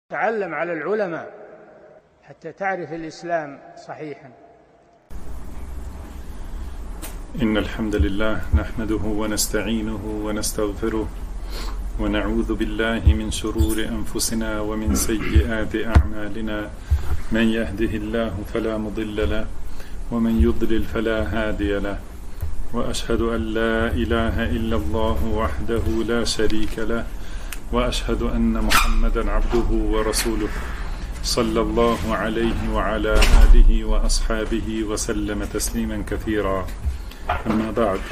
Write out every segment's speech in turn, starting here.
تعلم على العلماء حتى تعرف الإسلام صحيحا. إن الحمد لله نحمده ونستعينه ونستغفره ونعوذ بالله من شرور أنفسنا ومن سيئات أعمالنا. من يهده الله فلا مضل له ومن يضلل فلا هادي له، وأشهد أن لا إله إلا الله وحده لا شريك له، وأشهد أن محمدا عبده ورسوله صلى الله عليه وعلى آله وأصحابه وسلم تسليما كثيرا. أما بعد.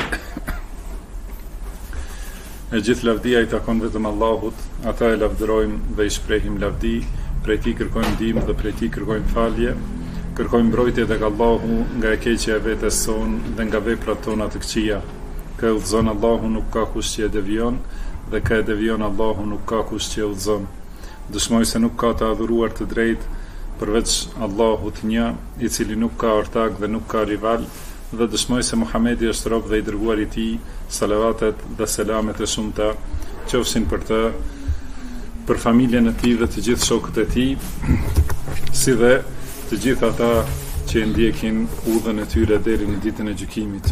E gjithë lavdia I takon vetëm Allahut, ata e lavdërojmë dhe I shprehim lavdi, prej Tij kërkojmë ndihmë dhe prej Tij kërkojmë falje, kërkojmë mbrojtje tek Allahu nga e keqja e vetes sonë dhe nga veprat tona të këqija. Kë udhëzon Allahu nuk ka kush që e devion, dhe kë e devion Allahu nuk ka kush që e udhëzon. Dëshmoj se nuk ka të adhuruar të drejtë përveç Allahut një, I cili nuk ka ortak dhe nuk ka rival, dhe dëshmoj se Muhamedi është rob dhe I dërguar I Tij, salavatet dhe selamet e shumta qofshin për të, për familjen e Tij dhe të gjithë shokët e Tij, si dhe të gjithë ata që e ndjekin udhën e tyre deri në ditën e gjykimit.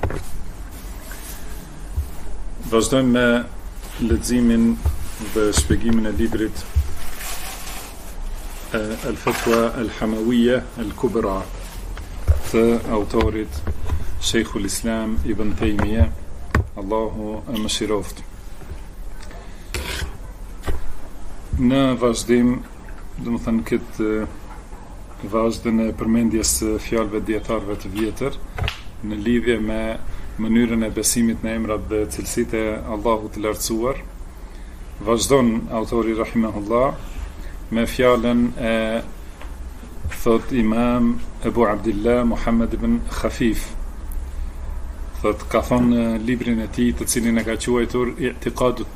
Vazhdojmë me leximin dhe shpjegimin e librit Al-Fatwa Al-Hamawiyya Al-Kubra të autorit Sheikhul Islam Ibn Taymiyah, Allahu e mëshiroft. Në vazhdim, domethënë këtë vazhdën e përmendjes së fjalëve dietarëve të vjetër në lidhje me mënyrën e besimit në emrat dhe cilësitë e Allahut të lartësuar, vazhdon autori rahimahullah me fjalën e thot Imam Ebu Abdillah Muhammad ibn Khafif, thot ka thonë në librin e tij të cilin e ka quajtur I'tiqadu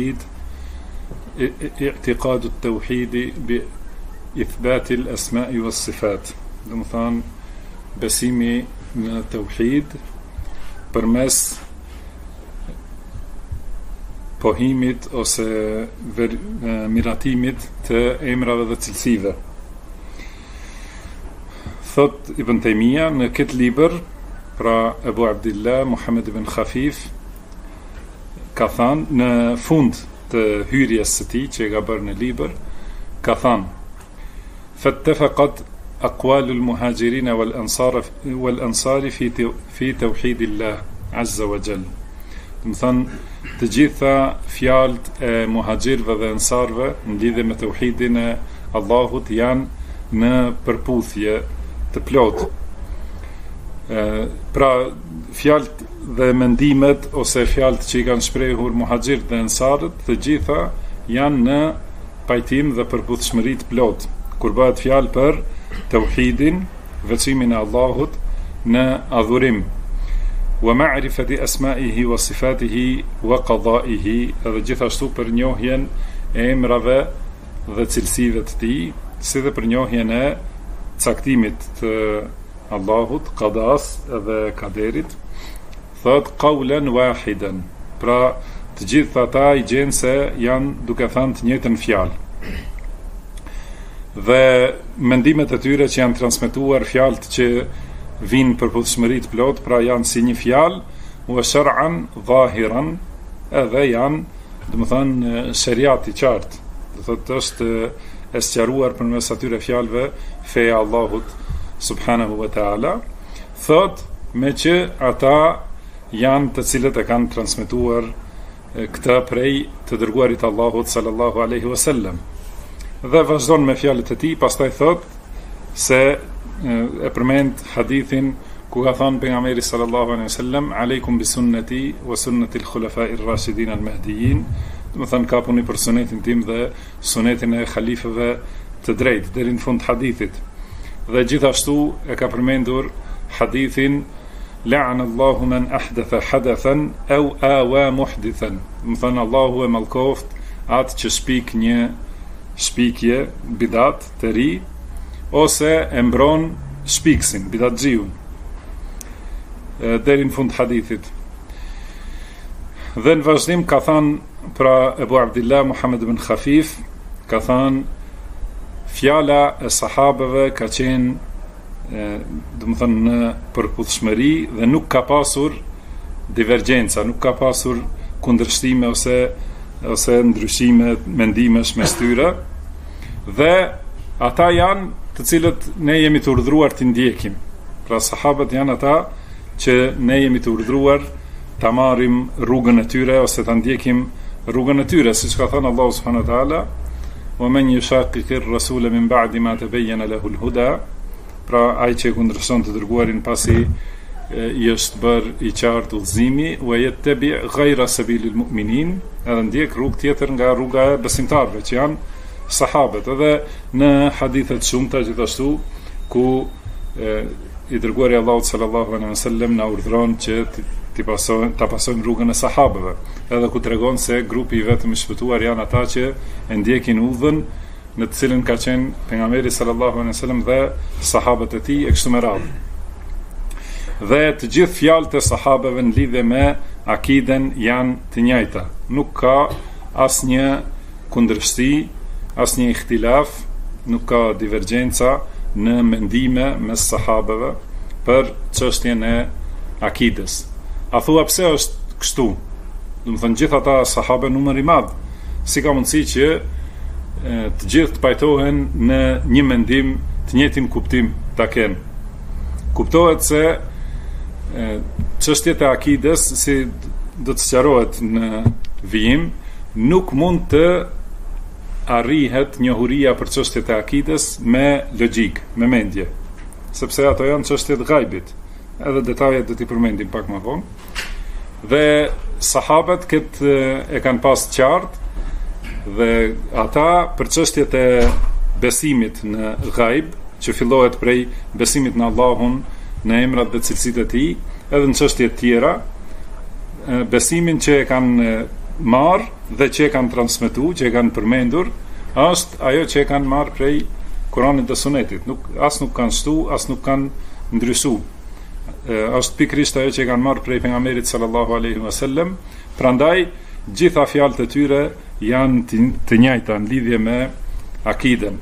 at-Tauhid bi ithbat al-asma'i was-sifat, do të thonë besimi në tauhid përmes pohimit ose miratimit të emrave dhe cilësive. Thot Ibn Taymiyah në këtë libër, pra Ebu Abdillah Muhammad ibn Khafif ka thënë në fund të hyrjes së tij që e ka bërë në libër, ka thënë: "Fattafaqat aqwal al-muhajirin wal-ansar fi tawhidillah azza wa jall." Do të thonë të gjitha fjalët e muhaxhirëve dhe ansarëve në lidhje me tauhidin e Allahut janë në përputhje të plot. Pra fjalët dhe mendimet ose fjalët që I kanë shprehur muhaxhirët dhe ansarët, të gjitha janë në pajtim dhe përputhshmëri të plot kur bëhet fjalë për tauhidin, veçimin e Allahut në adhurim, wa ma'rifati asma'ihi wa sifatihi wa qada'ihi, edhe gjithashtu për njohjen e emrave dhe cilësive të Tij, si dhe për njohjen e caktimit të Allahut, qadas dhe kaderit. Thot qawlan wahidan, pra të gjithë ata I gjenë se janë duke thënë të njëjtën fjalë. Dhe mendimet e tyre që janë transmetuar, fjalët që vinë për përputhshmëri të plot, pra janë si një fjalë, wa shar'an zahiran, edhe janë, domethënë shariat I qartë. Do thotë është e sqaruar përmes atyre fjalëve feja Allahut subhanahu wa taala. Thot me që ata janë të cilët e kanë transmetuar këtë prej të dërguarit Allahut sallallahu alaihi wasallam. Dhe vazhdon me fjalët e tij, pastaj thot se e përmend hadithin ku ka thënë pejgamberi sallallahu alaihi wasallam: "Aleikum bi sunnati wa sunnati al-khulafa'ir rashidin al-mahdiyyin." Do të thënë ka puni për sunetin tim dhe sunetin e khalifëve të drejtë deri në fund hadithit. Dhe gjithashtu e ka përmendur hadithin: "La'ana Allahu man ahdatha hadathan aw awa muhdithan." Do të thënë Allahu e mallkoft atë që shpik një shpikje bidat të ri ose e mbron shpiksin, bidatxhiun. Deri në fund hadithit. Dhe në vazhdim ka thënë pra Ebu Abdillah Muhammad ibn Khafif, ka thënë fjala e sahabeve ka qenë do të thënë në përputhshmëri dhe nuk ka pasur divergjenca, nuk ka pasur kundërshtime ose ndryshime mendimesh mes tyre, dhe ata janë të cilët ne jemi të urdhëruar të ndjekim. Pra sahabët janë ata që ne jemi të urdhëruar ta marrim rrugën e tyre ose ta ndjekim rrugën e tyre, siç ka thënë Allahu subhanahu wa taala: "Wa man yushaqiqir rasula min ba'di ma tabayyana lahu al-huda", pra ai që kundërshton të dërguarin pasi i është bërë i qartë udhëzimi, "wa yattabi' ghayra sabilil mu'minin", edhe ndjek rrugë tjetër nga rruga e besimtarëve që janë sahabët. Edhe në hadithet shumëta gjithashtu ku i dërguari Allahut sallallahu alaihi wasallam na urdhëron që ta pasojmë rrugën e sahabëve, edhe ku tregon se grupi i vetëm i shpëtuar janë ata që e ndjekin udhën në të cilën ka qenë pejgamberi sallallahu alaihi wasallam dhe sahabët e tij e kështu me radhë. Dhe të gjithë fjalët e sahabëve në lidhje me akiden janë të njëjta. Nuk ka asnjë kundërshti, asnjë ihtilaf, nuk ka divergjenca në mendime mes sahabëve për çështjen e akides. A thua pse është kështu? Do të thënë gjithë ata sahabë numër i madh, si ka mundësi që të gjithë të pajtohen në një mendim, të njëjtin kuptim ta kenë? Kuptohet se çështjet e akides, si do të sqarohet në vijim, nuk mund të arrihet njohuria për çështjet e akides me logjik, me mendje, sepse ato janë çështje të ghaibit. Edhe detajet do t'i përmendim pak më vonë. Dhe sahabët këtë e kanë pas qartë, dhe ata për çështjet e besimit në ghaib, që fillohet prej besimit në Allahun, në emrat dhe cilësitë e tij, edhe në çështje të tjera, besimin që e kanë marrë dhe që e kanë transmetuar, që e kanë përmendur, është ajo që e kanë marrë prej Kuranit dhe Sunetit. As nuk kanë shtu, as nuk kanë ndryshuar. Është pikërisht ajo që e kanë marrë prej pejgamberit sallallahu alaihi wasallam. Prandaj gjitha fjalët e tyre janë të njëjta në lidhje me akiden.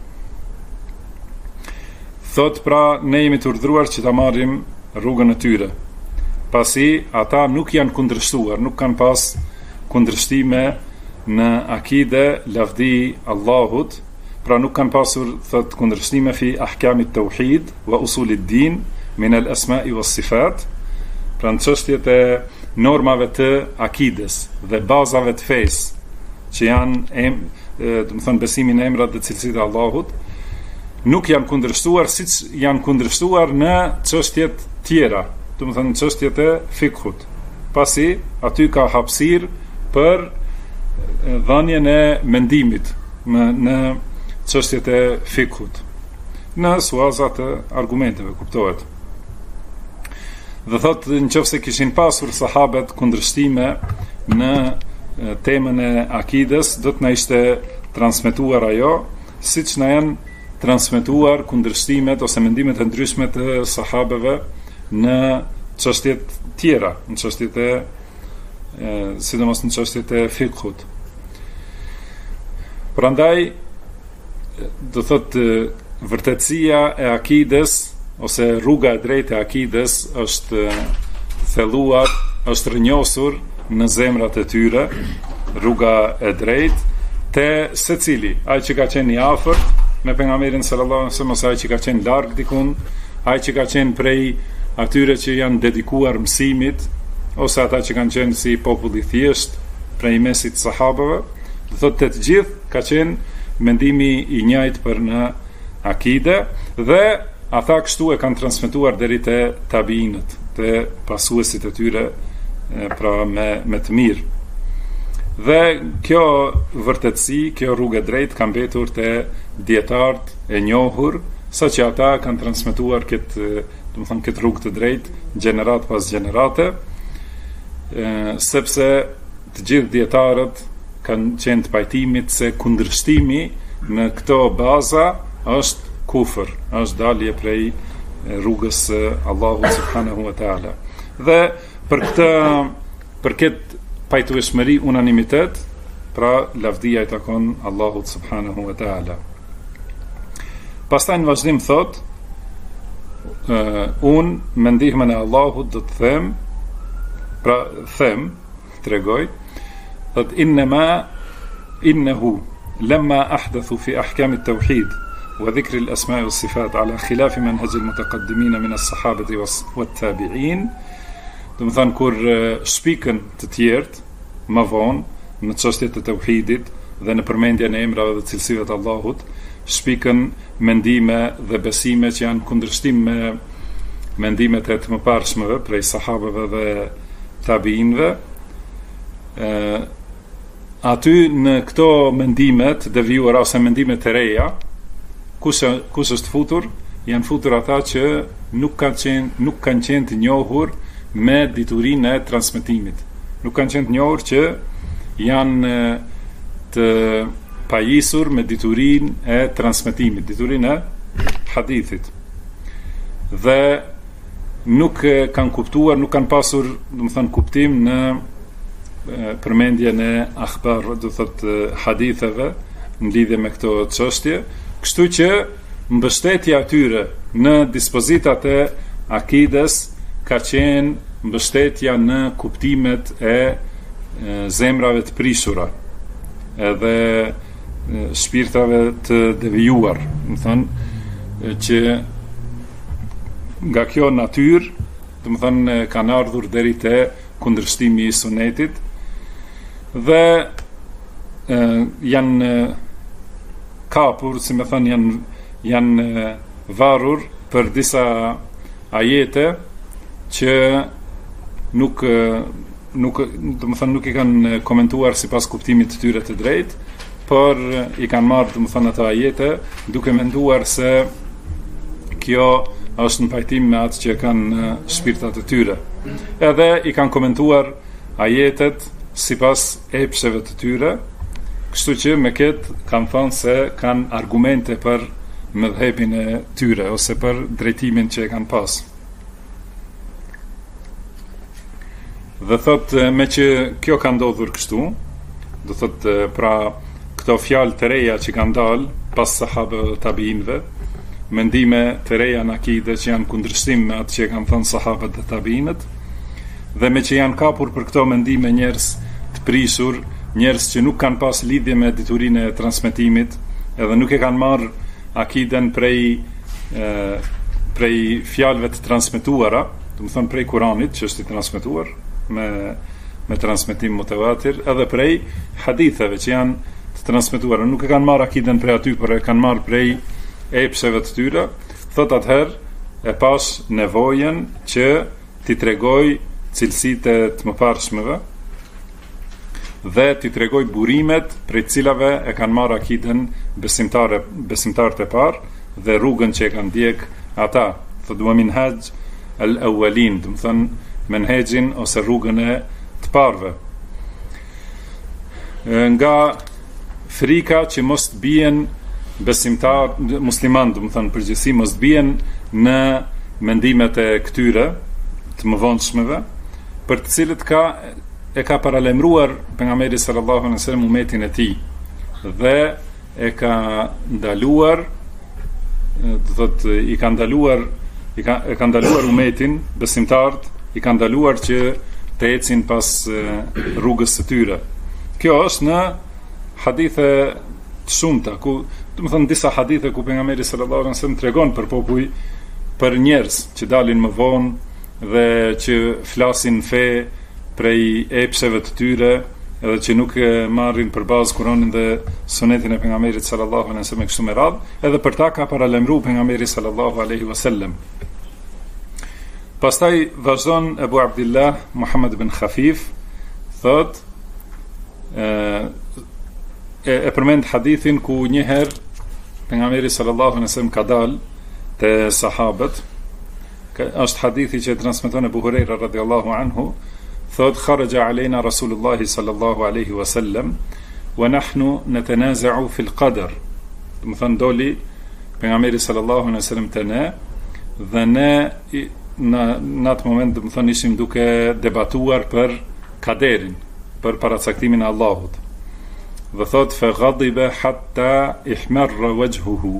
Thot pra ne jemi të urdhëruar që ta marrim rrugën e tyre, pasi ata nuk janë kundërshtuar, nuk kanë pas kundërshtime në akide lavdi Allahut, pra nuk kanë pasur thot kundërshtime fi ahkamit tauhid wa usulid din min al asma'i was sifat, pra në çështjet e normave të akides dhe bazave të fesë, që janë do të thënë besimi në emrat dhe cilësitë e Allahut, nuk janë kundërshtuar siç janë kundërshtuar në çështjet tjera, do të thënë çështjet e fikhut, pasi aty ka hapësirë për dhënien e mendimit në çështjet e fikhut, në suazat e argumenteve, kuptohet. Dhe thot, nëse kishin pasur sahabët kundërshtime në temën e akides, do të na ishte transmetuar ajo, siç na janë transmetuar kundërshtimet ose mendimet e ndryshme të sahabëve në çështjet tjera, në çështjet e sidomos në çështjet e fikhut. Prandaj do thot vërtetësia e akides ose rruga e drejtë e akides është thelluar, është rrënjosur në zemrat e tyre, rruga e drejtë te secili, ai që ka qenë i afërt me pejgamberin sallallahu alaihi wasallam, ose ai që ka qenë larg dikun, ai që ka qenë prej atyre që janë dedikuar mësimit, ose ata që kanë qenë si popull i thjesht prej mesit sahabëve. Do thotë të gjithë ka qenë mendimi i njëjtë për në akide, dhe ata kështu e kanë transmetuar deri te tabiinët, te pasuesit e tyre, pra me të mirë. Dhe kjo vërtetësi, kjo rrugë e drejtë ka mbetur te dietarët e njohur, saqë ata kanë transmetuar këtë, do të thonë këtë rrugë të drejtë gjenerat pas gjenerate, sepse të gjithë dietarët kanë qenë të pajtimit se kundërshtimi në këto baza është kufër, është dalje prej rrugës së Allahut subhanahu wa taala. Dhe për këtë pajtueshmëri, unanimitet, pra lavdia i takon Allahut subhanahu wa taala. Pastaj në vazhdim thot, unë me ndihmën e Allahut do të them, pra them, tregoj, thot innehu lamma ahdathu fi ahkam at-tauhid wa dhikr al-asma' was-sifat ala khilaf manhaj al-mutaqaddimin min as-sahabati wat-tabi'in. Do të thënë kur shpikën të tjerë më vonë në çështjet e tauhidit dhe në përmendjen e emrave dhe cilësive të Allahut, shpikën mendime dhe besime që janë kundërshtim me mendimet e të mëparshmëve prej sahabëve dhe tabiinëve. Aty në këto mendimet devijuara ose mendimet e reja, kush është futur? Janë futur ata që nuk kanë qenë të njohur me diturinë e transmetimit. Nuk kanë qenë të njohur që janë të pajisur me diturinë e transmetimit, diturinë e hadithit. Dhe nuk kanë kuptuar, nuk kanë pasur, do të thënë, kuptim në përmendjen e akhbar, do thotë haditheve në lidhje me këto çështje, kështu që mbështetja atyre në dispozitat e akides ka qenë mbështetja në kuptimet e zemrave të prishura edhe shpirtave të devijuar, do të thënë që nga kjo natyrë, do të thënë kanë ardhur deri te kundërshtimi i sunetit dhe janë kapur, si më thënë, janë varur për disa ajete që nuk do të thënë nuk i kanë komentuar sipas kuptimit të tyre të drejtë, por i kanë marrë, do të thënë, ato ajete duke menduar se kjo është në pajtim me atë që kanë shpirtat e tyre. Edhe i kanë komentuar ajetet sipas epsheve të tyre, kështu që me këtë kanë thënë se kanë argumente për mëdhëpin e tyre ose për drejtimin që e kanë pas. Dhe thot, me që kjo ka ndodhur kështu, do thot, pra këto fjalë të reja që kanë dalë pas sahabëve dhe tabiinëve, mendime të reja në akide që janë kundërshtim me atë që kanë thënë sahabët dhe tabiinët, dhe me që janë kapur për këto mendime njerëz të prishur, njerëz që nuk kanë pas lidhje me diturinë e transmetimit, edhe nuk e kanë marrë akiden prej fjalëve të transmetuara, do të thonë prej Kuranit që është i transmetuar me transmetim mutawatir, edhe prej haditheve që janë të transmetuara, nuk e kanë marrë akiden prej aty, por e kanë marrë prej epsheve të tyre. Thot, atëherë e pas nevojën që t'i tregoj cilësitë e të mëparshmëve dhe t'i tregoj burimet prej cilave e kanë marrë akiden besimtarët e parë dhe rrugën që e kanë ndjek ata. Thot, wa minhaj al-awwalin, do të thënë menhexhin ose rrugën e të parëve. Nga frika që mos të bien besimtar, musliman, do të thënë përgjithësi, mos të bien në mendimet e këtyre të mëvonshmeve, për të cilët e ka paralemruar pejgamberi sallallahu alaihi wasallam umetin e tij dhe e ka ndaluar, do thotë e ka ndaluar umetin, besimtarët i ka ndaluar që të ecin pas rrugës së tyre. Kjo është në hadithe të shumta, ku do të thënë disa hadithe ku pejgamberi sallallahu alaihi wasallam tregon për popull, për njerëz që dalin më vonë dhe që flasin fe prej epsheve të tyre, edhe që nuk marrin për bazë Kur'anin dhe sunetin e pejgamberit sallallahu alaihi wasallam kështu me radhë, edhe për ta ka paralemruar pejgamberi sallallahu alaihi wasallam. Pastaj vazhdon Ebu Abdillah Muhammad ibn Khafif, thot, e përmend hadithin ku njëherë pejgamberi sallallahu alaihi wasallam ka dalë te sahabët. Është hadithi që transmeton Ebu Hurajra radhiyallahu anhu, thot, kharaja alejna Rasulullahi sallallahu alaihi wasallam wa nahnu natanaza'u fil qadar. Do të thënë doli pejgamberi sallallahu alaihi wasallam te ne dhe ne në atë moment, do të thënë, ishim duke debatuar për kaderin, për paracaktimin e Allahut. Dhe thot, fa ghadiba hatta ihmarra wajhuhu,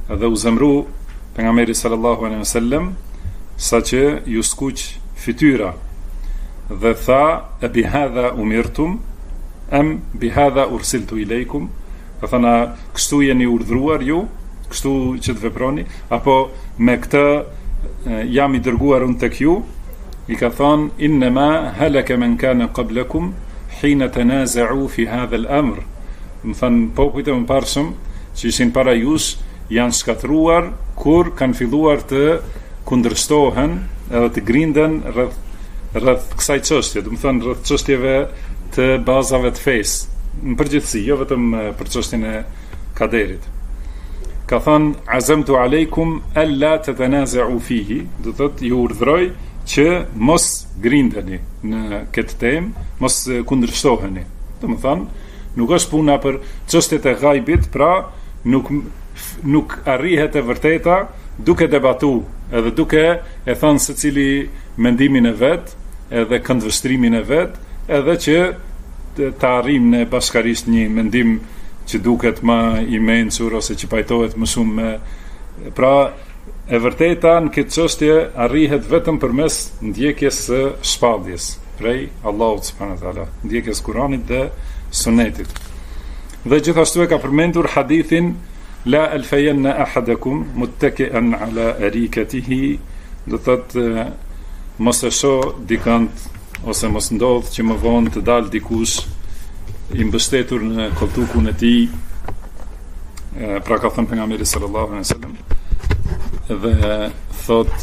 edhe u zemru pejgamberi sallallahu alaihi wasallam saqë ju skuq fytyra dhe tha e bi hadha umirtum am bi hadha ursiltu ileikum, ka thëna kështu jeni urdhruar ju, kështu që të veproni, apo me këtë jam i dërguar unë tek ju. I ka thënë innema halaka man kana qablakum hina tanaza'u fi hadha al-amr, më thënë popujt e mëparshëm që ishin para jush janë shkatruar kur kanë filluar të kundërshtohen edhe të grinden rreth kësaj çështje, do të thënë rreth çështjeve të bazave të fesë në përgjithësi, jo vetëm për çështjen e kaderit. Ka thënë azamtu aleikum alla tatanaza'u fihi, do thotë ju urdhroj që mos grindeni në këtë temë, mos kundërshtoheni. Do të thënë nuk është puna për çështjet e ghaibit, pra nuk arrihet e vërteta duke debatu edhe duke e thënë secili mendimin e vet, edhe këndvështrimin e vet, edhe që të arrim në bashkarisht një mendim që duket më i mençur ose që pajtohet më shumë me, pra e vërteta në këtë çështje arrihet vetëm përmes ndjekjes së shpalljes prej Allahut subhanahu wa taala, ndjekjes Kuranit dhe Sunetit. Dhe gjithashtu e ka përmendur hadithin la alfayanna ahadakum muttaki'an ala arikatihi, do thotë mos e shoh dikant ose mos ndodh që më vonë të dalë dikush i mbështetur në koltukun e tij, pra ka thënë pejgamberi sallallahu alaihi wasallam, dhe thot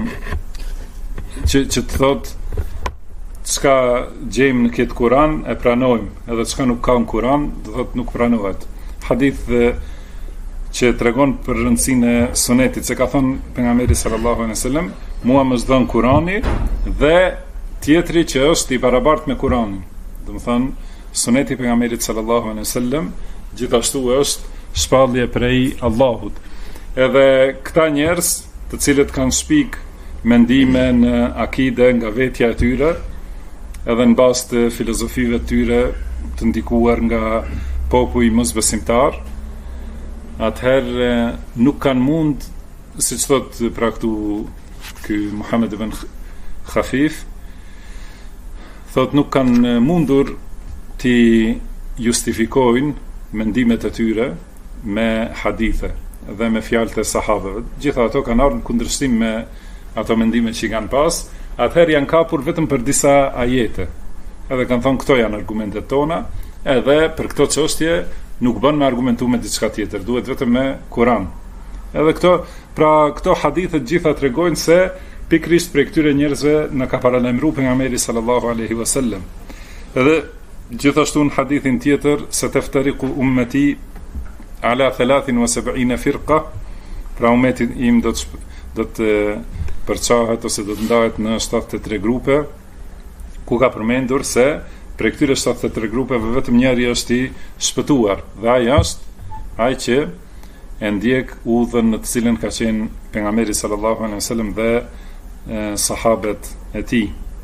që të thot çka gjejmë në këtë Kur'an e pranojmë, edhe çka nuk ka në Kur'an do thot nuk pranohet. Hadith që tregon për rëndësinë e sunetit, se ka thënë pejgamberi sallallahu alaihi wasallam, mua më s'don Kur'ani dhe tjetri që është i barabartë me Kur'anin. Do të thënë suneti pejgamberit sallallahu alaihi wasallam gjithashtu është shpallje prej Allahut. Edhe këta njerëz, të cilët kanë shpik mendime në akide nga vetja e tyre, edhe në bazë të filozofive të tyre të ndikuar nga popull mosbesimtar, atëherë nuk kanë mund, siç thot pra këtu ky Muhammed ibn Khafif, thot nuk kanë mundur të justifikojnë mendimet e tyre me hadithe dhe me fjalët e sahabëve. Gjitha ato kanë ardhur në kundërshtim me ato mendime që kanë pas, atëherë janë kapur vetëm për disa ajete. Edhe kanë thonë këto janë argumentet tona, edhe për këto çështje nuk bën me argumentu me diçka tjetër, duhet vetëm me Kur'an. Edhe këto hadithe gjitha tregojnë se pikrisht për këtyre njerëzve në ka paralajmëruar pejgamberi sallallahu alaihi wasallam. Edhe gjithashtu në hadithin tjetër se teftariqu ummeti ala 73 firqa, pra ummeti im do të përçahet ose do të ndahet në 73 grupe, ku ka përmendur se për këtyre 73 grupeve vetëm njëri është i shpëtuar, dhe ai është ai që e ndjek udhën në të cilën ka qenë pejgamberi sallallahu alaihi wasallam dhe sahabët e tij.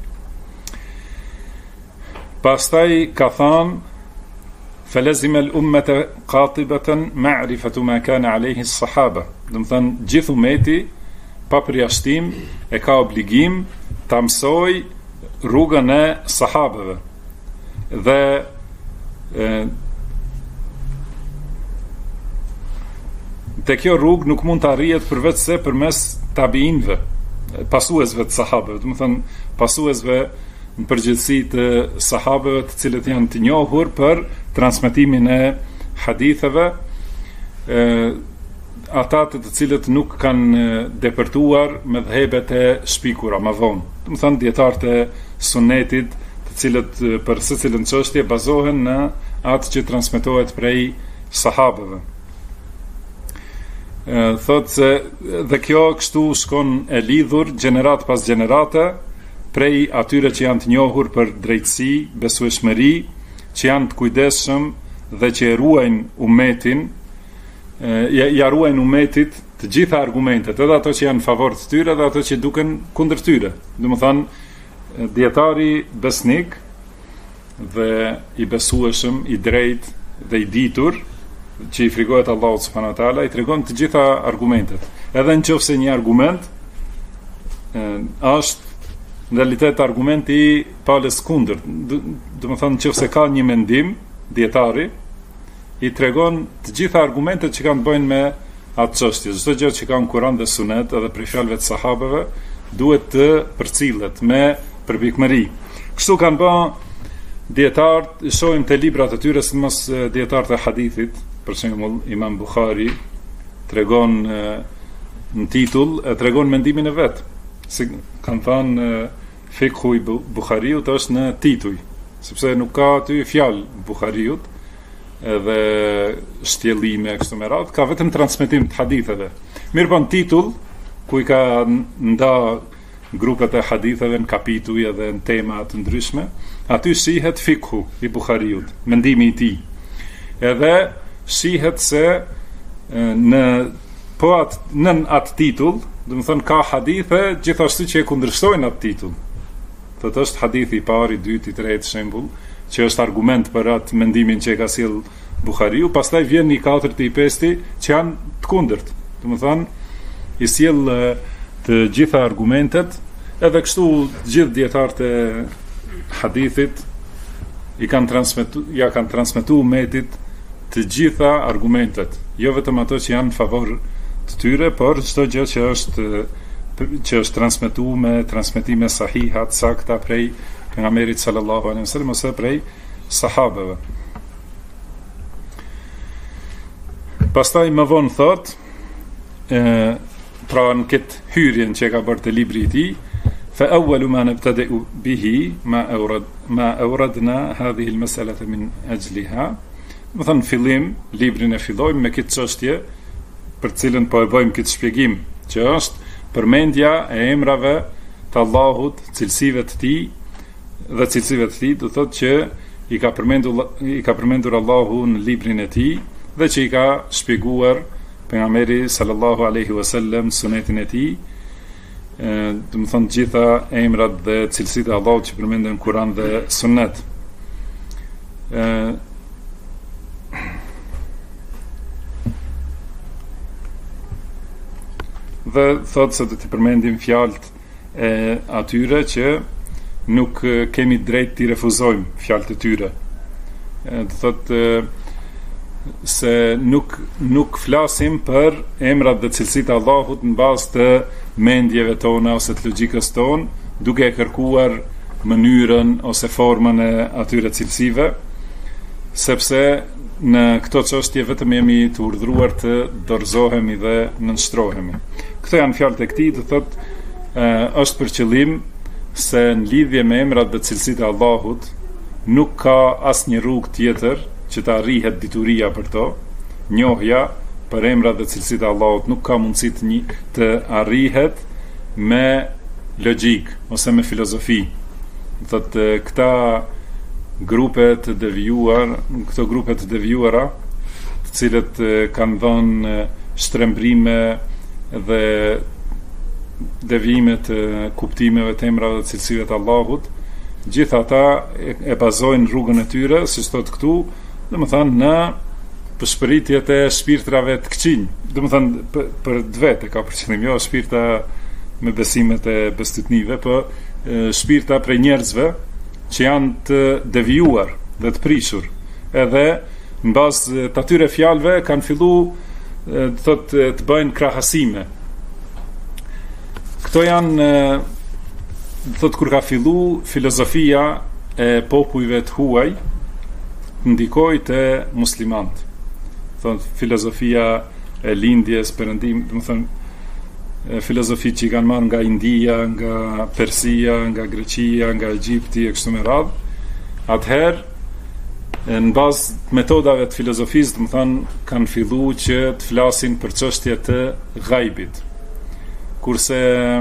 Pastaj ka thënë falazima al-ummata qatibatan ma'rifatu ma kana alayhi as-sahaba. Do të thënë gjithë ummeti pa përjashtim e ka obligim ta mësoj rrugën e sahabëve. Dhe te kjo rrugë nuk mund të arrihet përveç se përmes tabiinëve, pasuesve të sahabëve, do të thënë pasuesve në përgjithësi të sahabëve të cilët janë të njohur për transmetimin e haditheve, ata të cilët nuk kanë depërtuar me dhëbet e shpikura më vonë. Do të thënë dietarët e sunetit, të cilët për secilën çështje bazohen në atë që transmetohet prej sahabëve. Thotë se dhe kjo kështu shkon e lidhur gjenerat pas gjenerate prej atyre që janë të njohur për drejtësi, besueshmëri, që janë të kujdesshëm dhe që e ruajnë umetin, ja ruajnë umetit të gjitha argumentet, edhe ato që janë në favor të tyre dhe ato që duken kundër tyre. Domethënë, dietari besnik dhe i besueshëm, i drejtë dhe i ditur, që i frigohet Allahut subhanahu wa taala, i tregon të gjitha argumentet. Edhe nëse një argument është në realitet argumenti i palës kundërt, do të thonë nëse ka një mendim dietari, i tregon të gjitha argumentet që kanë të bëjnë me atë çështje. Çdo gjë që ka në Kur'an dhe Sunet edhe për fjalëve të sahabeve duhet të përcillet me përpikmëri. Kështu kanë bërë dietarët, shohim te librat e tyre, sidomos dietarët e hadithit, për shembull Imam Buhari tregon në titull, tregon mendimin e vet. Si kanë thënë Fikhu i Buhariut është në titull, sepse nuk ka aty fjalë Buhariut edhe shtjellime kështu me radhë, ka vetëm transmetim të haditheve. Mirë, po në titull ku i ka nda grupet e haditheve në kapituj edhe në tema të ndryshme, aty shihet Fikhu i Buhariut, mendimi i tij. Edhe shihet se nën atë titull, do të thonë ka hadithe gjithashtu që e kundërshtojnë atë titull. Thotë është hadithi i parë, i dytë, i tretë shembull, që është argument për atë mendimin që e ka sjell Buhariu, pastaj vjen i katërt i pesti që janë të kundërt. Do të thonë i sjell të gjitha argumentet, edhe kështu të gjithë dietarët e hadithit ja kanë transmetuar umetit të gjitha argumentet, jo vetëm ato që janë në favor të tyre, por çdo gjë që është transmetuar me transmetime sahiha të sakta prej pejgamberit sallallahu alaihi wasallam ose prej sahabeve. Pastaj më vonë thot, pra në këtë hyrjen që ka bërë të libri i tij, fa awwalu ma nabtadi'u bihi ma awradna hadhihi al-mas'alata min ajliha. Do të thënë fillim, librin e fillojmë me këtë çështje për cilën po e bëjmë këtë shpjegim, që është përmendja e emrave të Allahut, cilësive të tij dhe cilësive të tij, do thotë që i ka përmendur Allahu në librin e tij dhe që i ka shpjeguar pejgamberi sallallahu alaihi wasallam sunetin e tij, do të thonë gjitha emrat dhe cilësitë e Allahut që përmenden në Kur'an dhe Sunet. Dhe thotë se do t'i përmendim fjalët e atyre që nuk kemi drejt t'i refuzojmë fjalët e tyre. Do thotë se nuk flasim për emrat dhe cilësitë e Allahut në bazë të mendjeve tona ose të logjikës tonë, duke e kërkuar mënyrën ose formën e atyre cilësive, sepse në këto çështje vetëm jemi të urdhëruar të dorëzohemi dhe nënshtrohemi. Këto janë fjalët e këtij, do thotë është për qëllim se në lidhje me emrat dhe cilësitë e Allahut nuk ka asnjë rrugë tjetër që të arrihet dituria për to. Njohja për emrat dhe cilësitë e Allahut nuk ka mundësi të arrihet me logjik ose me filozofi. Do thotë këto grupe të devijuara, të cilët kanë dhënë shtrembrime dhe devijime të kuptimeve të emrave dhe cilësive të Allahut, gjithë ata e bazojnë rrugën e tyre, siç thotë këtu, domethënë në përshpëritjet e shpirtrave të këqinj, domethënë për vetë ka përqendrim, jo shpirta me besimet e bestytnive, por shpirta prej njerëzve që janë të devijuar dhe të prishur, edhe në bazë të atyre fjalëve kanë filluar të bëjnë krahasime. Këto janë, thotë, kur ka fillu filozofia e popujve të huaj të ndikoj të muslimant. Thotë, filozofia e lindjes, perëndim, do të thonë filozofi që i kanë marrë nga India, nga Persia, nga Greqia, nga Egjipti e kështu me radhë. Atëherë, në bazë të metodave të filozofisë, do të thonë, kanë filluar që të flasin për çështje të ghaibit. Kurse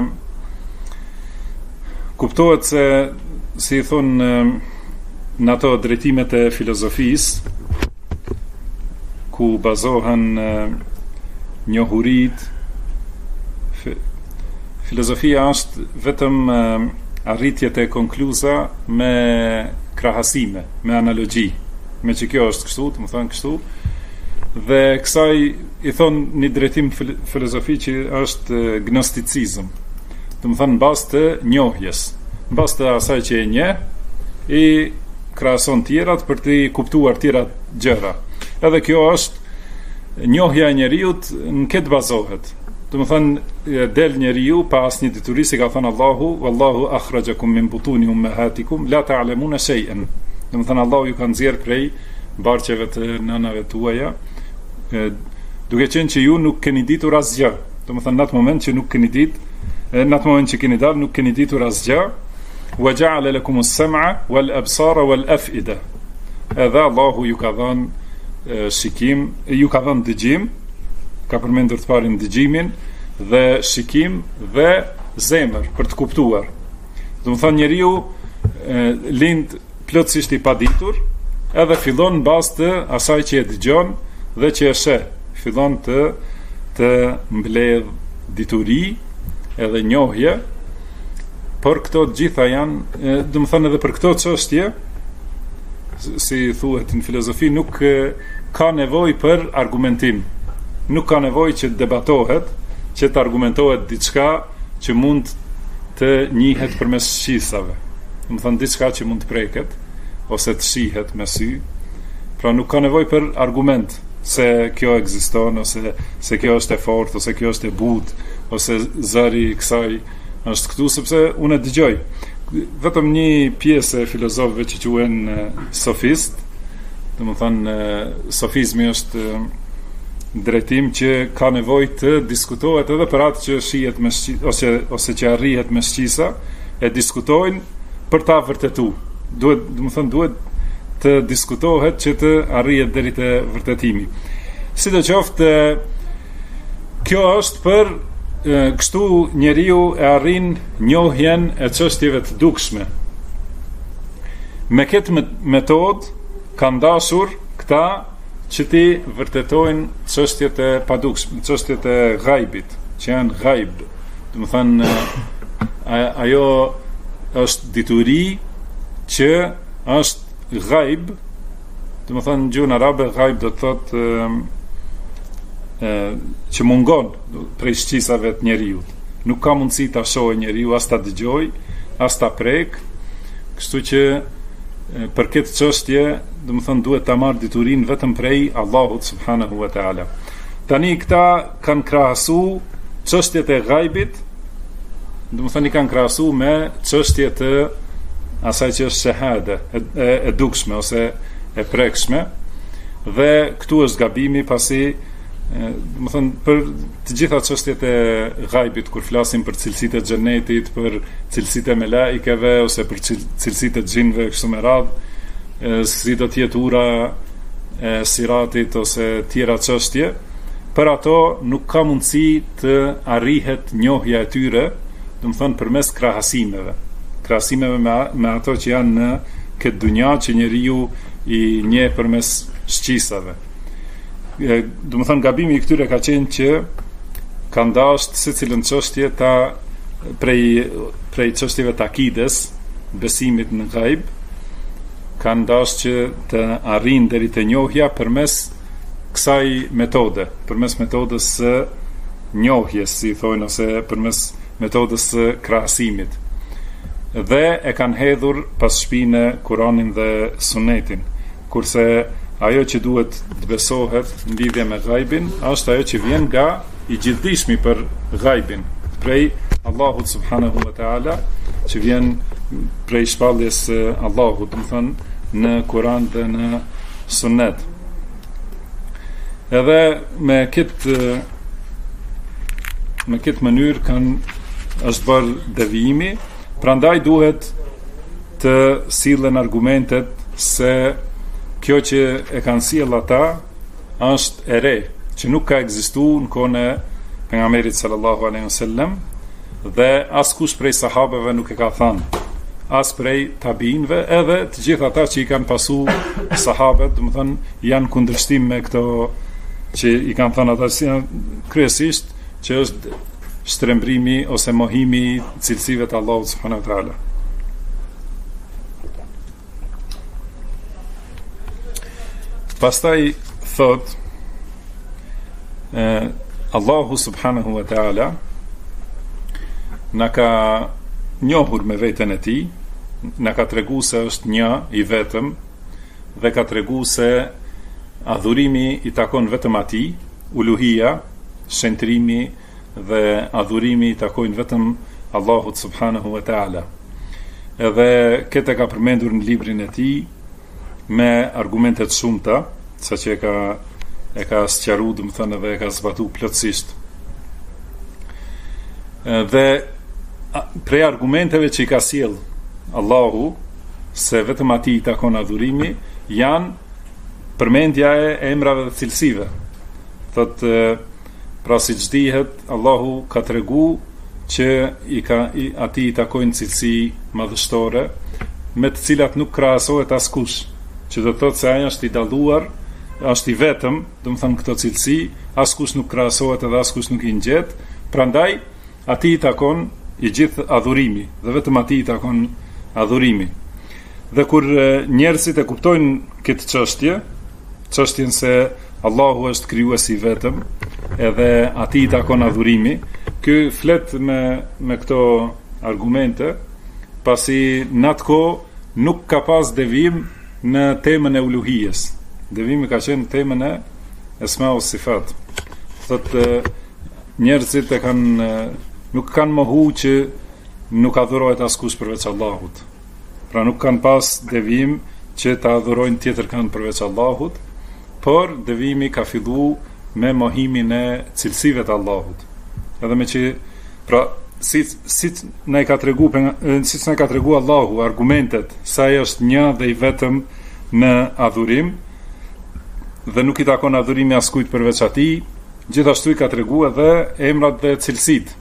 kuptohet se, si i thonë në ato drejtimet e filozofisë, ku bazohen njohuritë, filozofia është vetëm arritjet e konkluza me krahasime, me analogji. Me që kjo është kështu, të më thënë kështu, Dhe kësaj i thon një drejtim filozofi që është gnosticizëm. Do të thënë bazë të njohjes, bazë të asaj që e njeh, i krahason tjerat për të kuptuar tjera gjëra. Edhe kjo është njohja e njeriut në këtë bazohet. Do të thënë del njeriu pa asnjë dituri, si ka thënë Allahu, wallahu akhrajakum min butuni ummahatikum la ta'lamuna shay'an. Do të thënë Allahu ju ka nxjerr prej barqeve të nënave tuaja, duke qenë që ju nuk keni ditur asgjë. Do të thënë në atë moment që nuk keni ditë, në atë moment që keni dalë nuk keni ditur asgjë. Wa ja'ala lakum as-sam'a wal absara wal af'ida. Edhe Allahu ju ka dhënë shikim, ju ka dhënë dëgjim, ka përmendur të parin dëgjimin dhe shikim dhe zemër për të kuptuar. Do të thënë njeriu lind plotësisht i paditur, edhe fillon në bazë të asaj që e dëgjon dhe që e sheh, fillon të mbledh dituri edhe njohje. Por këto gjitha janë, do të thënë edhe për këto çështje, si thuhet në filozofi, nuk ka nevojë për argumentim. Nuk ka nevojë që debatohet, që të argumentohet diçka që mund të njihet përmes shqisave. Do të thënë diçka që mund të preket ose të shihet me sy. Pra nuk ka nevojë për argument se kjo ekziston, ose se kjo është e fortë, ose kjo është e butë, ose zëri i kësaj është këtu, sepse unë e dëgjoj. Vetëm një pjesë e filozofëve që quhen sofist, do të thënë sofizmi është drejtim që ka nevojë të diskutohet edhe për atë që shihet me ose që arrihet me shqisa, e diskutojnë për ta vërtetuar. Duhet të diskutohet që të arrihet deri te vërtetimi. Sidoqoftë, kjo është për kështu njeriu e arrin njohjen e çështjeve të dukshme. Me këtë metodë kanë dashur këta që ti vërtetojnë çështjet e padukshme, çështjet e ghaibit, që janë ghaib. Do të thënë ajo është dituri që është ghaib. Do të thënë në gjuhën arabe ghaib do të thotë që mungon prej shqisave të njeriut. Nuk ka mundësi ta shohë njeriu, as ta dëgjoj, as ta prek. Kështu që për këtë çështje, do të thënë duhet ta marr diturinë vetëm prej Allahut subhanahu wa taala. Tani këta kanë krahasu çështjet e ghaibit, do të thënë i kanë krahasu me çështjet e asaj që është shahade, e dukshme ose e prekshme, dhe këtu është gabimi, pasi do të thënë për të gjitha çështjet e ghaibit, kur flasim për cilësitë e xhenetit, për cilësitë e melaikeve ose për cilësitë e xhinëve kështu me radhë, si do të jetë ura e siratit ose tjera çështje, për ato nuk ka mundësi të arrihet njohja e tyre, do të thënë përmes krahasimeve me ato që janë në këtë dunja që njeriu i njeh përmes shqisave. Do të thënë gabimi i këtyre ka qenë që kanë dashur secilën çështje ta prej çështjeve të akides, besimit në ghaib, kanë dashur që të arrijnë deri te njohja përmes kësaj metode, përmes metodës së njohjes, si thonë, ose përmes metodës së krahasimit. Dhe e kanë hedhur pas shpinë Kur'anin dhe Sunetin, kurse ajo që duhet të besohet në lidhje me ghaibin është ajo që vjen nga i gjithdijshmi për ghaibin, prej Allahut subhanahu wa taala, që vjen prej shpalljes së Allahut, do të thënë në Kur'an dhe në Sunet. Edhe me këtë mënyrë është bërë devijimi, prandaj duhet të sillen argumentet se kjo që e kanë sjell ata është e re, që nuk ka ekzistuar në kohën e pejgamberit sallallahu alaihi wasallam, dhe askush prej sahabeve nuk e ka thënë, as prej tabiinëve, edhe të gjithë ata që i kanë pasu sahabët, do të thënë janë kundërshtim me këto që i kanë thënë ata, kryesisht që është shtrembrimi ose mohimi i cilësive të Allahut subhanahu wa taala. Pastaj thot Allahu subhanahu wa ta'ala na ka njohur me veten e tij, na ka tregu se është një i vetëm dhe ka tregu se adhurimi i takon vetëm atij, uluhia, shëntrimi dhe adhurimi i takojnë vetëm Allahut subhanahu wa ta'ala. Edhe këtë ka përmendur në librin e tij me argumentet shumta, saqë e ka sqaruar, domethënë edhe e ka zbatuar plotësisht. Dhe prej argumenteve që i ka sjell Allahu se vetëm atij i takon adhurimi janë përmendja e emrave dhe cilësive. Thotë, pra siç dihet, Allahu ka treguar që atij i takojnë cilësi madhështore me të cilat nuk krahasohet askush, që do të thotë se ai është i dalluar, është i vetëm, domethënë këto cilësi askush nuk krahasohet edhe askush nuk i ngjet, prandaj atij i takon i gjithë adhurimi dhe vetëm atij i takon adhurimi. Dhe kur njerëzit e kuptojnë këtë çështjen se Allahu është krijuesi i vetëm edhe atij i takon adhurimi, ky flet me këto argumente, pasi në atë kohë nuk ka pas devijim në temën e uluhijes. Devijimi ka qenë temën e esma o sifat. Thotë, njerëzit nuk kanë mohu që nuk adhurohet askush përveç Allahut. Pra nuk kanë pas devijim që ta adhurojnë tjetër kanë përveç Allahut, por devijimi ka filluar me mohimin e cilësive të Allahut. Edhe me që, pra, siç na ka tregu Allahu argumentet se ai është një dhe i vetëm në adhurim dhe nuk i takon adhurimi askujt përveç atij, gjithashtu i ka tregu edhe emrat dhe cilësitë.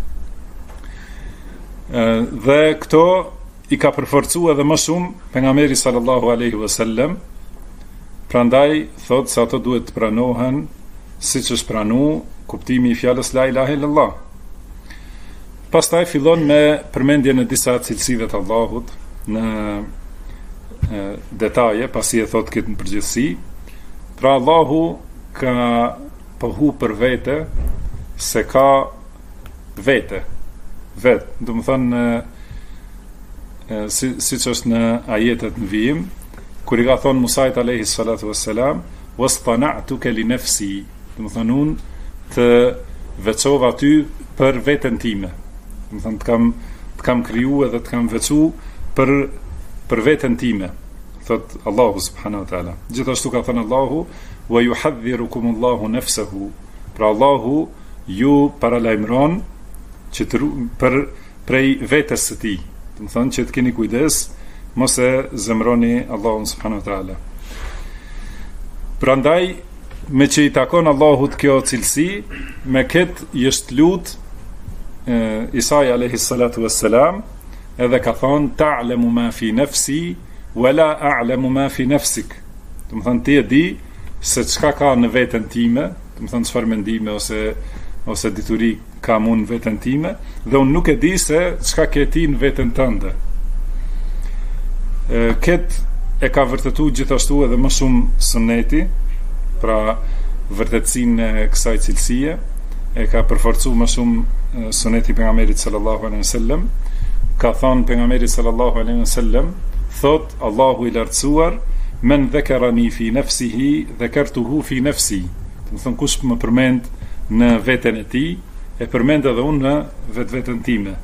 Dhe këto i ka përforcuar edhe më shumë pejgamberi sallallahu alaihi wasallam. Prandaj thotë se ato duhet të pranohen siç është pranuar kuptimi i fjalës la ilaha illallah. Pastaj fillon me përmendjen e disa cilësive të Allahut në detaje, pasi e thot këtë në përgjithësi. Pra Allahu ka pohu për vete se ka vetë, do më thënë si që është në ajetet në vijim, kur i ka thonë Musait alayhi salatu wassalam, wastana'tuka li nafsi, do më thënë unë të veçova ty për veten time. Do të thënë të kam kriju edhe të kam veçu për veten time, thot Allahu subhanahu wa taala. Gjithashtu ka thënë Allahu, wa yuhadhdhirukum Allahu nafsahu. Pra Allahu ju paralajmëron që prej vetes së tij. Do të thënë që të keni kujdes, mos e zemroni Allahun subhanahu wa taala. Prandaj me që i takon Allahut kjo cilësi, me këtë jeshtë lut Isai alayhi salatu wassalam, edhe ka thonë ta'lamu ma fi nafsi wala a'lamu ma fi nafsik. Do të thonë ti e di se çka ka në veten time, do të thonë çfarë mendime ose dituri ka unë në veten time, dhe unë nuk e di se çka ke ti në veten tënde. Këtë e ka vërtetuar gjithashtu edhe më shumë Sunneti, pra vërtetësinë e kësaj cilësie e ka përforcuar më shumë Sunneti pejgamberit sallallahu alaihi wasallam. Ka thënë pejgamberi sallallahu alaihi wasallam, thot Allahu i lartësuar, men dhakarani fi nafsihi dhakartuhu fi nafsi. Do të thonë kush më përmend në veten e tij, e përmend edhe unë në vetveten time.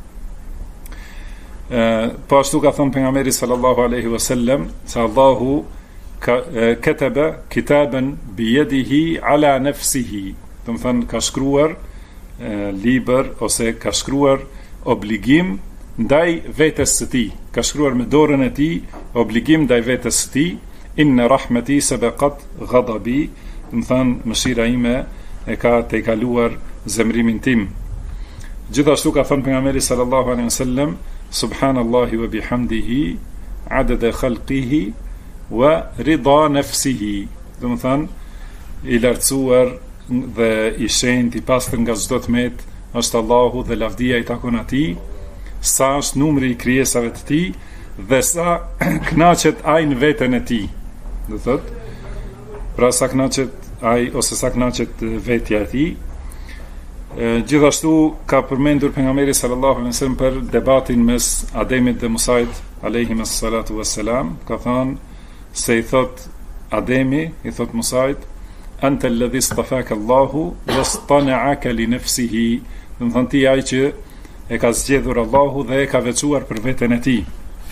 Po ashtu ka thënë pejgamberi sallallahu alaihi wasallam se Allahu kataba kitaban bi yadihi ala nafsihi. Do të thonë ka shkruar libër ose ka shkruar obligim ndaj vetes së tij, ka shkruar me dorën e tij obligim ndaj vetes së tij, inna rahmati sabaqat ghadabi, do të thonë mëshira ime e ka tejkaluar zemrimin tim. Gjithashtu ka thënë pejgamberi sallallahu alaihi wasallam, subhanallahi wa bihamdihi adada khalqihi wa rida nafsihi. Do të thonë i lartësuar dhe i shenjtë, i pastër nga çdo tmet është Allahu dhe lavdia i takon atij, sa është numri i krijesave të tij dhe sa kënaqet ai në veten e tij. Do thotë, pra sa kënaqet ai ose sa kënaqet vetja e tij. Gjithashtu ka përmendur pejgamberi sallallahu alaihi wasallam për debatin mes Ademit dhe Musait alayhi salatu wassalam, ka thënë se i thot Ademi, i thot Musait, anta alladhi istafaka Allahu wastana'aka li nafsihi, do të thonë ti ai që e ka zgjedhur Allahu dhe e ka veçuar për veten e tij.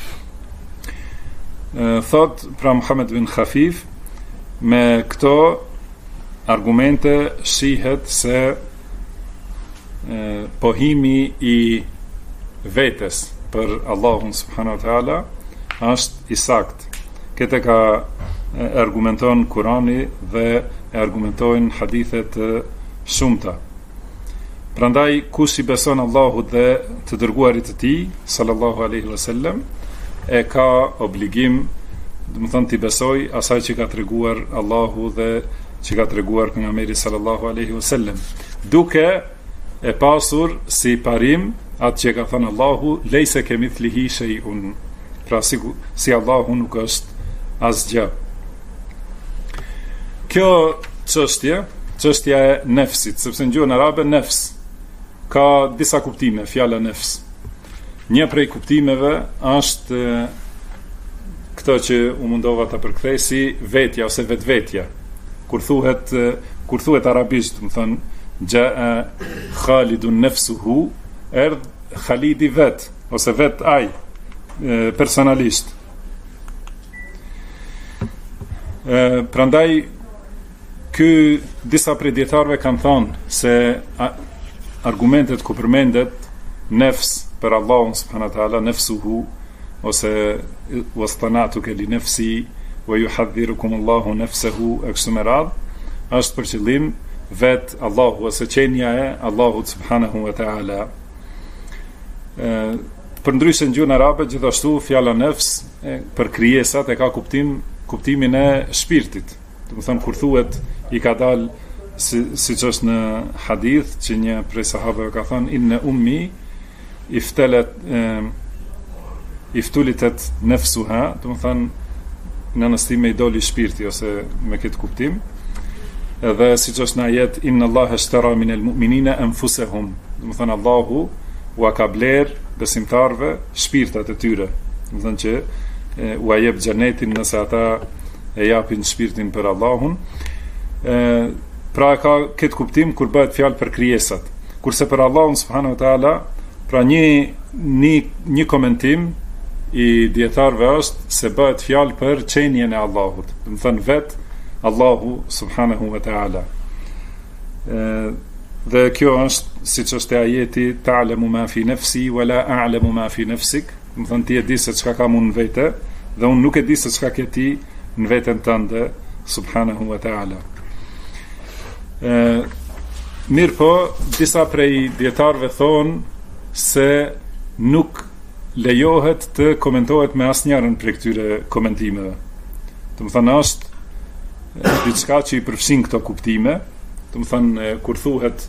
Thot pra Muhammed bin Khafif, me këto argumente shihet se pohimi i vetes për Allahun subhanahu wa taala është i sakt. Këtë ka argumenton Kurani dhe e argumentojnë hadithet shumta. Prandaj kush i beson Allahut dhe të dërguarit të tij sallallahu alaihi wasallam e ka obligim, do të thonë, të besoj asaj që ka treguar Allahu dhe që ka treguar pejgamberi sallallahu alaihi wasallam, duke e pasur si parim atë që ka thënë Allahu, lejse kemithlihi shay'un, pra si Allahu nuk është asgjë. Kjo çështja e nefsit, sepse në gjuhën arabe nefs ka disa kuptime, fjala nefs. Një prej kuptimeve është këto që u mundova ta përkthej si vetja ose vetvetja. Kur thuhet arabisht, do të thonë ja'a Khalidun nafsuhu, erdh Khalidi vet ose vet ai personalisht. Prandaj ky disa prej dietarëve kanë thënë se argumentet ku përmendet nefs për Allahun subhanahu wa taala, nefsuhu ose wastana'tuka li nafsi wa yuhadhdhirukum Allahu nafsahu, është për qëllim vet Allahu ose qenia e Allahut subhanahu wa taala. Për ndryshe në gjuhën arabe gjithashtu fjala nefs për krijesat e ka kuptimin e shpirtit. Do të thonë kur thuhet i ka dalë siç është në hadith që një prej sahabëve ka thënë inna ummi iftulitet nefsuha, do të thonë nënës time i doli shpirti ose me këtë kuptim. Edhe siç është në ajet inna Allaha ashtara min al-mu'minina anfusahum, do të thonë Allahu u ka bler besimtarve shpirtat e tyre, do të thonë që u jep xhenetin nëse ata e japin shpirtin për Allahun. Pra ka këtë kuptim kur bëhet fjalë për krijesat. Kurse për Allahun subhanahu wa taala, pra një komentim i dietarëve është se bëhet fjalë për qenien e Allahut, do të thënë vet Allahu subhanahu wa taala. Dhe kjo është siç është ajeti ta'lamu ma fi nafsi wa la a'lamu ma fi nafsik, do të thënë ti e di se çka kam unë në vete dhe unë nuk e di se çka ke ti në veten tënde subhanahu wa taala. Mirë po, disa prej dietarëve thonë se nuk lejohet të komentohet me asnjërin prej këtyre komentimeve. Do të thënë është diçka që i përfshin këto kuptime, do të thënë kur thuhet,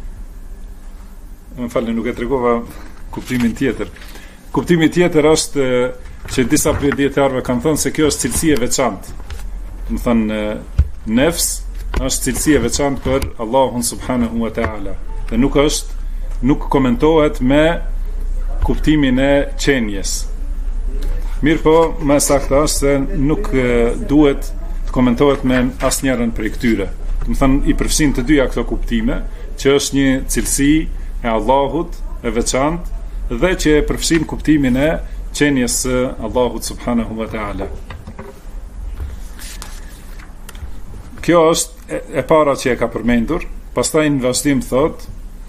më falni nuk e tregova kuptimin tjetër. Kuptimi tjetër është që disa prej dietarëve kanë thënë se kjo është cilësi e veçantë. Do të thënë nefs është cilësi e veçantë për Allahun subhanahu wa taala dhe nuk komentohet me kuptimin e qenjes. Mirë po, më saktë është se nuk duhet të komentohet me asnjërin prej këtyre. Do të thënë i përfshin të dyja këto kuptime, që është një cilësi e Allahut e veçantë dhe që e përfshin kuptimin e qenjes së Allahut subhanahu wa taala. Kjo është e para që e ka përmendur. Pastaj në vazhdim thot,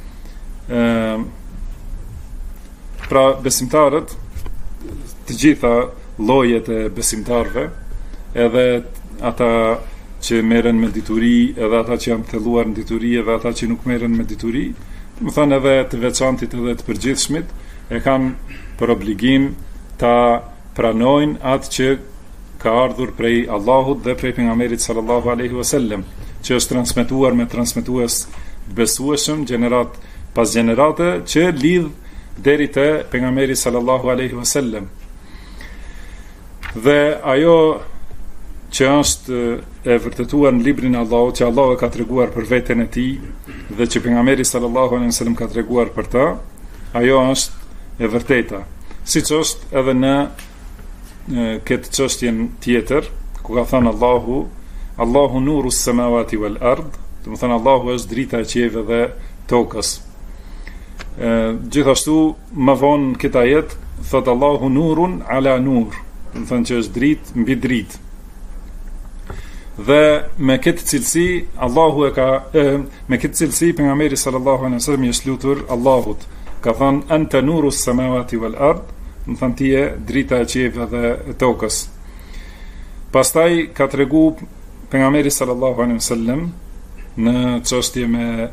pra besimtarët, të gjitha llojet e besimtarëve, edhe ata që merren me dituri, edhe ata që janë thelluar në dituri, edhe ata që nuk merren me dituri, do të thonë edhe të veçantit edhe të përgjithshmit, e kanë për obligim ta pranojnë atë që ka ardhur prej Allahut dhe prej pejgamberit sallallahu alaihi wasallam, që është transmetuar me transmetues besueshëm gjenerat pas gjenerate, që lidh deri te pejgamberi sallallahu alaihi wasallam. Dhe ajo që është e vërtetuar në librin e Allahut, që Allahu e ka treguar për veten e tij dhe që pejgamberi sallallahu alaihi wasallam ka treguar për ta, ajo është e vërteta. Siç është edhe në këtë çështjen tjetër, ku ka thënë Allahu nuru s-samawati wal ard, do të thonë Allahu është drita e qiejve dhe tokës. Gjithashtu më vonë këtë ajet thot Allahu nurun ala nur, do të thonë që është dritë mbi dritë. Dhe me këtë cilësi Allahu me këtë cilësi pejgamberi sallallahu alaihi wasallam i është lutur Allahut, ka thënë anta nuru s-samawati wal ard, do të thonë ti je drita e qiejve dhe tokës. Pastaj ka tregu pejgamberi sallallahu alaihi wasallam në çështje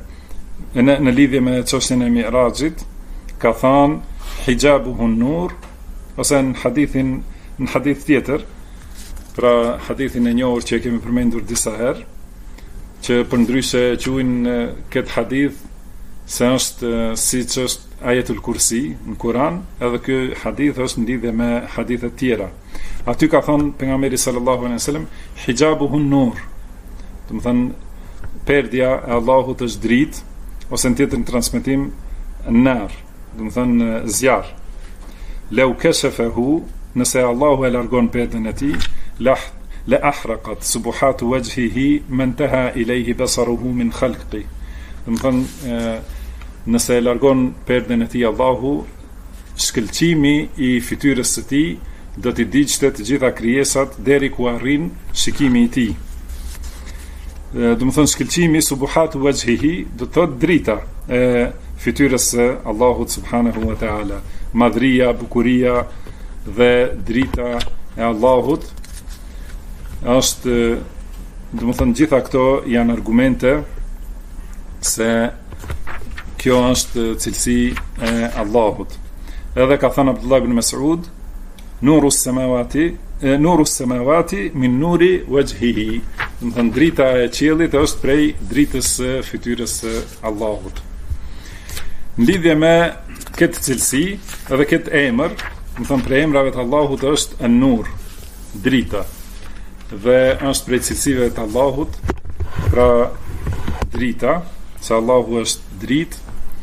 në lidhje me çështjen e Mi'rajit, ka thënë hijabuhu nur, ose në hadith tjetër, pra hadithin e njohur që e kemi përmendur disa herë, që përndryshe quajnë këtë hadith se është siç është ajetul kursi në Kur'an, edhe ky hadith është në lidhje me hadithe tjera. Aty ka thënë pejgamberi sallallahu alaihi wasallam hijabuhu nur, do të thënë perdja e Allahut është dritë, ose në tjetër në transmetim nar, do të thënë zjarr. Lau kashafahu, nëse Allahu e largon perdën e tij, la ahraqat subuhatu wajhihi man taha ilayhi basaruhu min khalqi. Do të thënë nëse e largon perdën e tij Allahu, shkëlqimi i fytyrës së tij do t'i digjte të gjitha krijesat deri ku arrin shikimi i tij. Do të thënë shkëlqimi subuhatu wajhihi do të thotë drita e fytyrës së Allahut subhanahu wa taala, madhria, bukuria dhe drita e Allahut është, do të thënë gjitha këto janë argumente se kjo është cilësi e Allahut. Edhe ka thënë Abdullah ibn Mas'ud, nuru s-samawati min nuri wajhihi, do të thënë drita e qiellit është prej dritës së fytyrës së Allahut. Në lidhje me këtë cilësi edhe këtë emër, do të thënë prej emrave të Allahut është an-nur, drita, dhe është prej cilësive të Allahut, pra drita, se Allahu është dritë.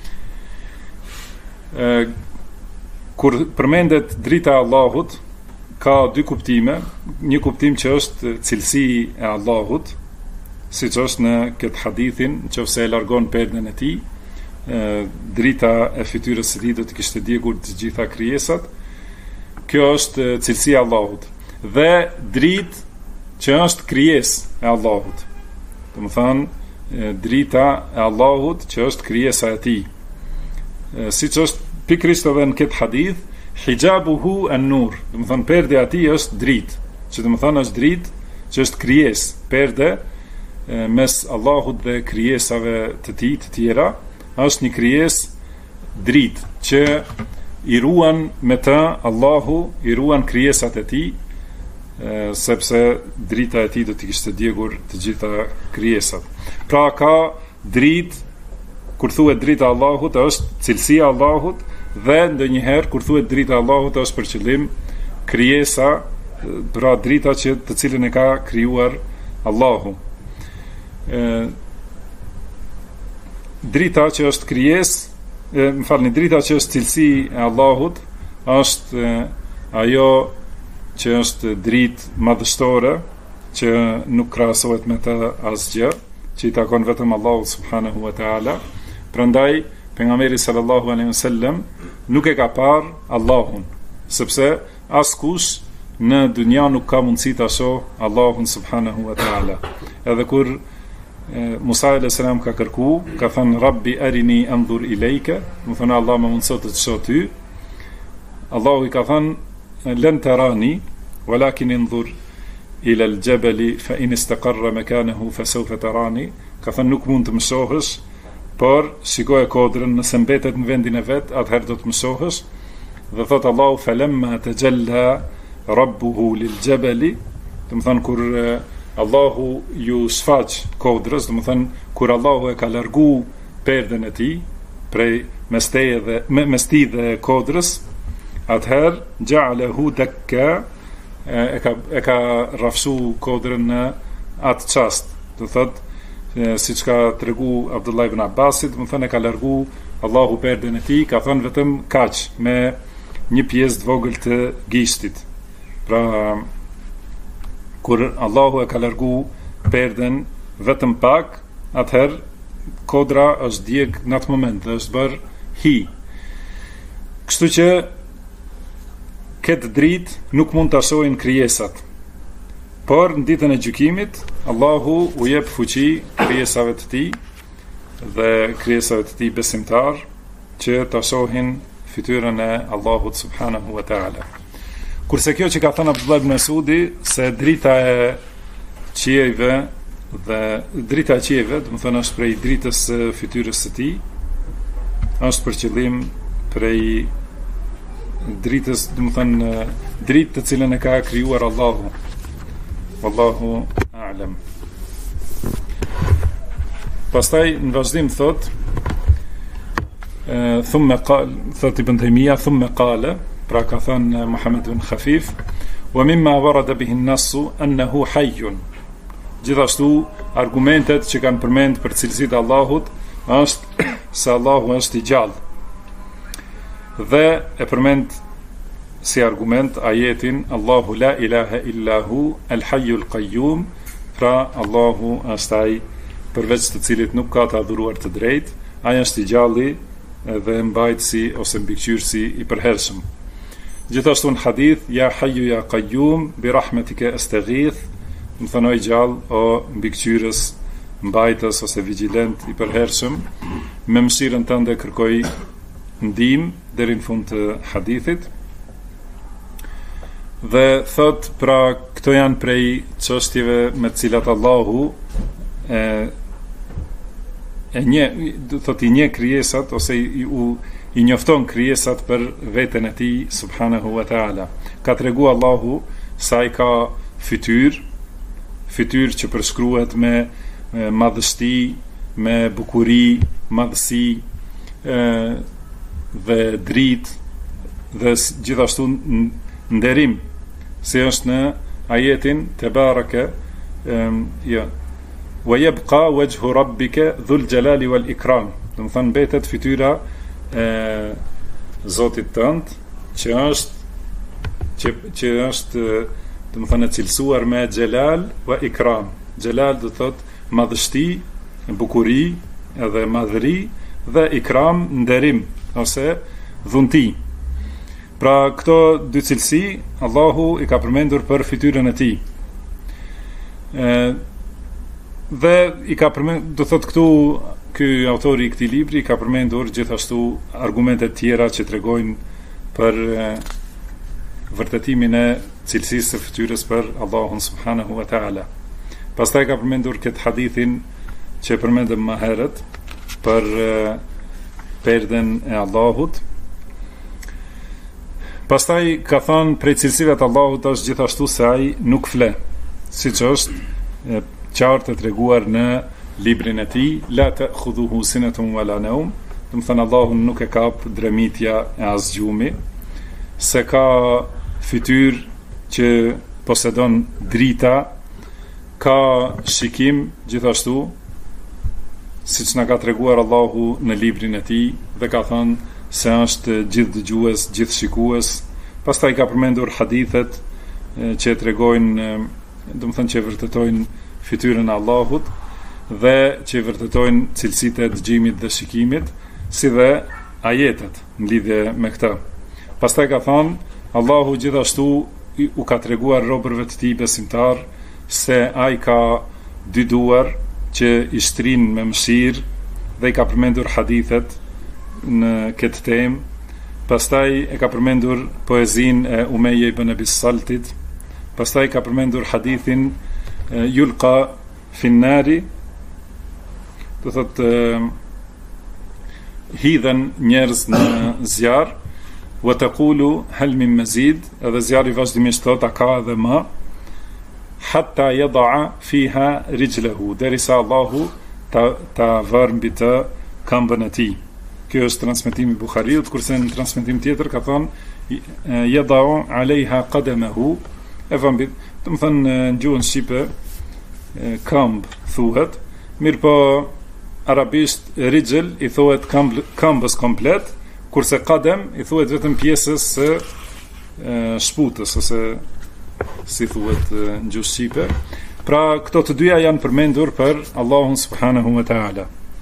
Kur përmendet drita e Allahut, ka dy kuptime. Një kuptim që është cilësi e Allahut, siç është në këtë hadithin, nëse e largon perdën e tij, drita e fytyrës së tij do të kishte djegur të gjitha krijesat. Kjo është cilësia e Allahut. Dhe dritë që është krijesë e Allahut. Do të thonë drita e Allahut që është krijesa e tij. Siç është pikërisht edhe në këtë hadith, hijabuhu an-nur, do të thonë perdja e tij është dritë, që do të thonë është dritë që është krijesë, perde mes Allahut dhe krijesave të tij të tjera, është një krijesë dritë që i ruan me të Allahu, i ruan krijesat e tij, sepse drita e tij do t'i kishte djegur të gjitha krijesat. Pra ka dritë, kur thuhet drita e Allahut është cilësia e Allahut, dhe ndonjëherë kur thuhet drita e Allahut është për qëllim krijesa, pra drita të cilën e ka krijuar Allahu. Drita që është krijesë, drita që është cilësi e Allahut është ajo që është dritë madhështore, që nuk krahasohet me të asgjë, që i takon vetëm Allahut subhanahu wa taala. Prandaj pejgamberi sallallahu alaihi wasallam nuk e ka parë Allahun, sepse askush në dunja nuk ka mundësi ta shohë Allahun subhanahu wa taala. Edhe kur Musa alayhis salam ka kërku, ka thënë Rabbi arini anzur ilayka, do thonë Allah më mundëso të shoh ty. Allahu i ka thënë لن تراني ولكن انظر إلى الجبل فإن استقر مكانه فسوف تراني. Ka thënë nuk mund të më shohësh, por shikoj kodrën, nëse mbetet në vendin e vet, atëherë do të më shohësh. Dhe thot Allahu falamma tajalla rabbuhu liljabali, do të thonë kur Allahu ju sfaq kodrës, do të thonë kur Allahu e ka largu perdën e tij prej mes tij dhe kodrës, atëherë gja'alehu dakka, e ka rrafsu kodrën në atë çast. Do thot, siç ka tregu Abdullah ibn Abbasit, do thënë e ka largu Allahu perden e tij, ka thënë vetëm kaq me një pjesë të vogël të gishtit. Pra kur Allahu e ka largu perden vetëm pak, atëherë kodra është djeg në atë moment dhe është bërë hi. Kështu që këtë dritë nuk mund të shohin krijesat. Por në ditën e gjykimit, Allahu u jep fuqi krijesave të tij dhe krijesave të tij besimtar që ta shohin fytyrën e Allahut subhanahu wa taala. Kurse kjo që ka thënë Abdullah ibn Mas'udi se drita e qiejve dhe drita e qiejve, do të thonë është prej dritës së fytyrës së tij, është për qëllim prej dritës, do të thonë dritë të cilën e ka krijuar Allahu. Wallahu a'lam. Pastaj në vazhdim thot thumma qal, thot Ibn Taymija, thumma qala, pra ka thënë Muhammad ibn Khafif, wa mimma warada bihi an-nass annahu hayyun. Gjithashtu argumentet që kanë përmend për cilësitë e Allahut është se Allahu është i gjallë. Dhe e përmend si argument ajetin Allahu la ilaha illa hu al-hayyul qayyum, pra Allahu është ai përveç të cilit nuk ka të adhuruar të drejtë, ai është i gjalli dhe mbajtësi ose mbikëqyrësi i përhershëm. Gjithashtu në hadith, ja hayyu ya qayyum bi rahmatike astaghith, më thënë o i gjallë, o mbikëqyrës, mbajtës ose vigjilent i përhershëm, me mëshirën tënde kërkoj ndihmë deri në fund të hadithit. Dhe thot, pra këto janë prej çështjeve me të cilat Allahu i nje krijesat ose i njofton krijesat për veten e tij subhanahu wa taala. Ka tregu Allahu sa i ka fytyrë që përshkruhet me madhështi, me bukuri, madhësi dhe dritë dhe gjithashtu nderim, si është në ajetin Tebaraka, wa yabqa wajhu rabbika dhul jalali wal ikram. Do të thonë mbetet fytyra e Zotit tënd që është do të thonë e cilësuar me xhelal wa ikram. Xhelal do thotë madhështi, bukuri edhe madhëri, dhe ikram nderim ose dhunti. Pra këto dy cilësi Allahu i ka përmendur për fytyrën e tij. Dhe i ka përmendur, do thot këtu ky autori i këtij libri ka përmendur gjithashtu argumente tjera që tregojnë për vërtetimin e cilësisë së fytyrës për Allahun subhanahu wa taala. Pastaj ka përmendur këtë hadithin që përmendëm më herët për perden e Allahut. Pastaj ka thënë prej cilësive të Allahut është gjithashtu se ai nuk fle, siç është qartë e treguar në librin e tij, la ta'khudhuhu sinatun wala nawm, do të thënë Allahu nuk e kap dremitja e asgjumi, se ka fytyrë që posedon drita, ka shikim gjithashtu, siç na ka treguar Allahu në librin e tij dhe ka thënë se është gjithë dëgjues, gjithë shikues. Pastaj ka përmendur hadithet që tregojnë, do të thënë që vërtetojnë fytyrën e Allahut dhe që vërtetojnë cilësitë e dëgjimit dhe shikimit, si dhe ajetet në lidhje me këtë. Pastaj ka thënë Allahu gjithashtu u ka treguar robërve të tij besimtar se ai ka dy duar që i shtrin me mëshirë dhe i ka përmendur hadithet në këtë temë. Pastaj e ka përmendur poezinë e Umeje ibn Abi Saltit. Pastaj ka përmendur hadithin yulqa fi an-nari, do thotë hidhen njerëz në zjarr, wa taqulu hal min mazid, edhe zjarri vazhdimisht thot a ka edhe më, hatta yada'a fiha rijlahu, derisa Allahu ta vër mbi të këmbën e tij. Kjo është transmetimi i Buhariut, kurse në transmetim tjetër ka thënë yada'u 'alayha qadamahu, e vëmbit, do të thënë në gjuhën shqipe këmb thuhet, mirë po arabisht rijl i thuhet këmbës komplet, kurse qadem i thuhet vetëm pjesës së shputës ose si thuhet në gjuhë shqipe. Pra këto të dyja janë përmendur për Allahun subhanahu wa taala.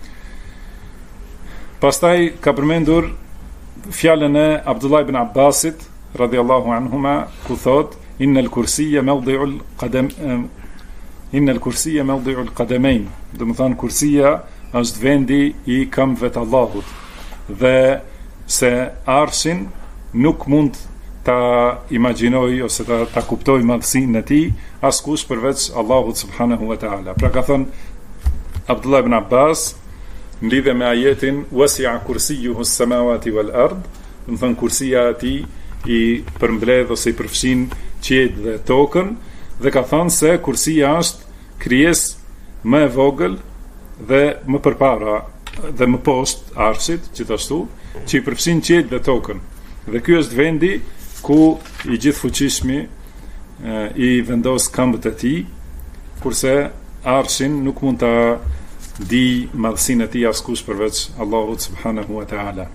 Pastaj ka përmendur fjalën e Abdullah ibn Abbasit radhiyallahu anhuma ku thot innal kursiyya mawdi'ul qadam innal kursiyya mawdi'ul qadamain. Do të thonë kursia është vendi i këmbëve të Allahut dhe se arshin nuk mund ta imagjinoj ose ta kuptoj madhsinë e tij askush përveç Allahut subhanahu wa taala. Pra ka thënë Abdullah ibn Abbas në lidhje me ajetin wasi'a kursiyuhu as-samawati wal ard, do të thënë kursia e tij i përmbledh ose i përfshin qiejt dhe tokën, dhe ka thënë se kursia është krijesë më e vogël dhe më përpara dhe më poshtë arshit, gjithashtu, që i përfshin qiejt dhe tokën. Dhe ky është vendi ku i gjithfuqishmi i vendos këmbët e tij, kurse arshin nuk mund ta di madhsinë e tij askush përveç Allahut subhanahu wa taala.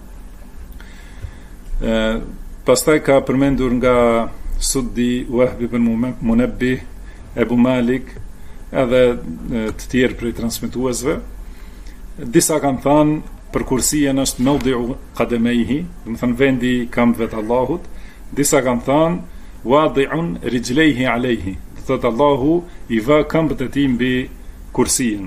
Pastaj ka përmendur nga Suddi, Wahb ibn Munabbih, Ebu Malik edhe të tjerë prej transmetuesve. Disa kanë thënë për kursien është mawdi'u qadamaihi, do të thënë vendi i këmbëve të Allahut. Disa kanë thënë wadi'un rijlaihi alayhi, do të thotë Allahu i vë këmbët e tij mbi kursien.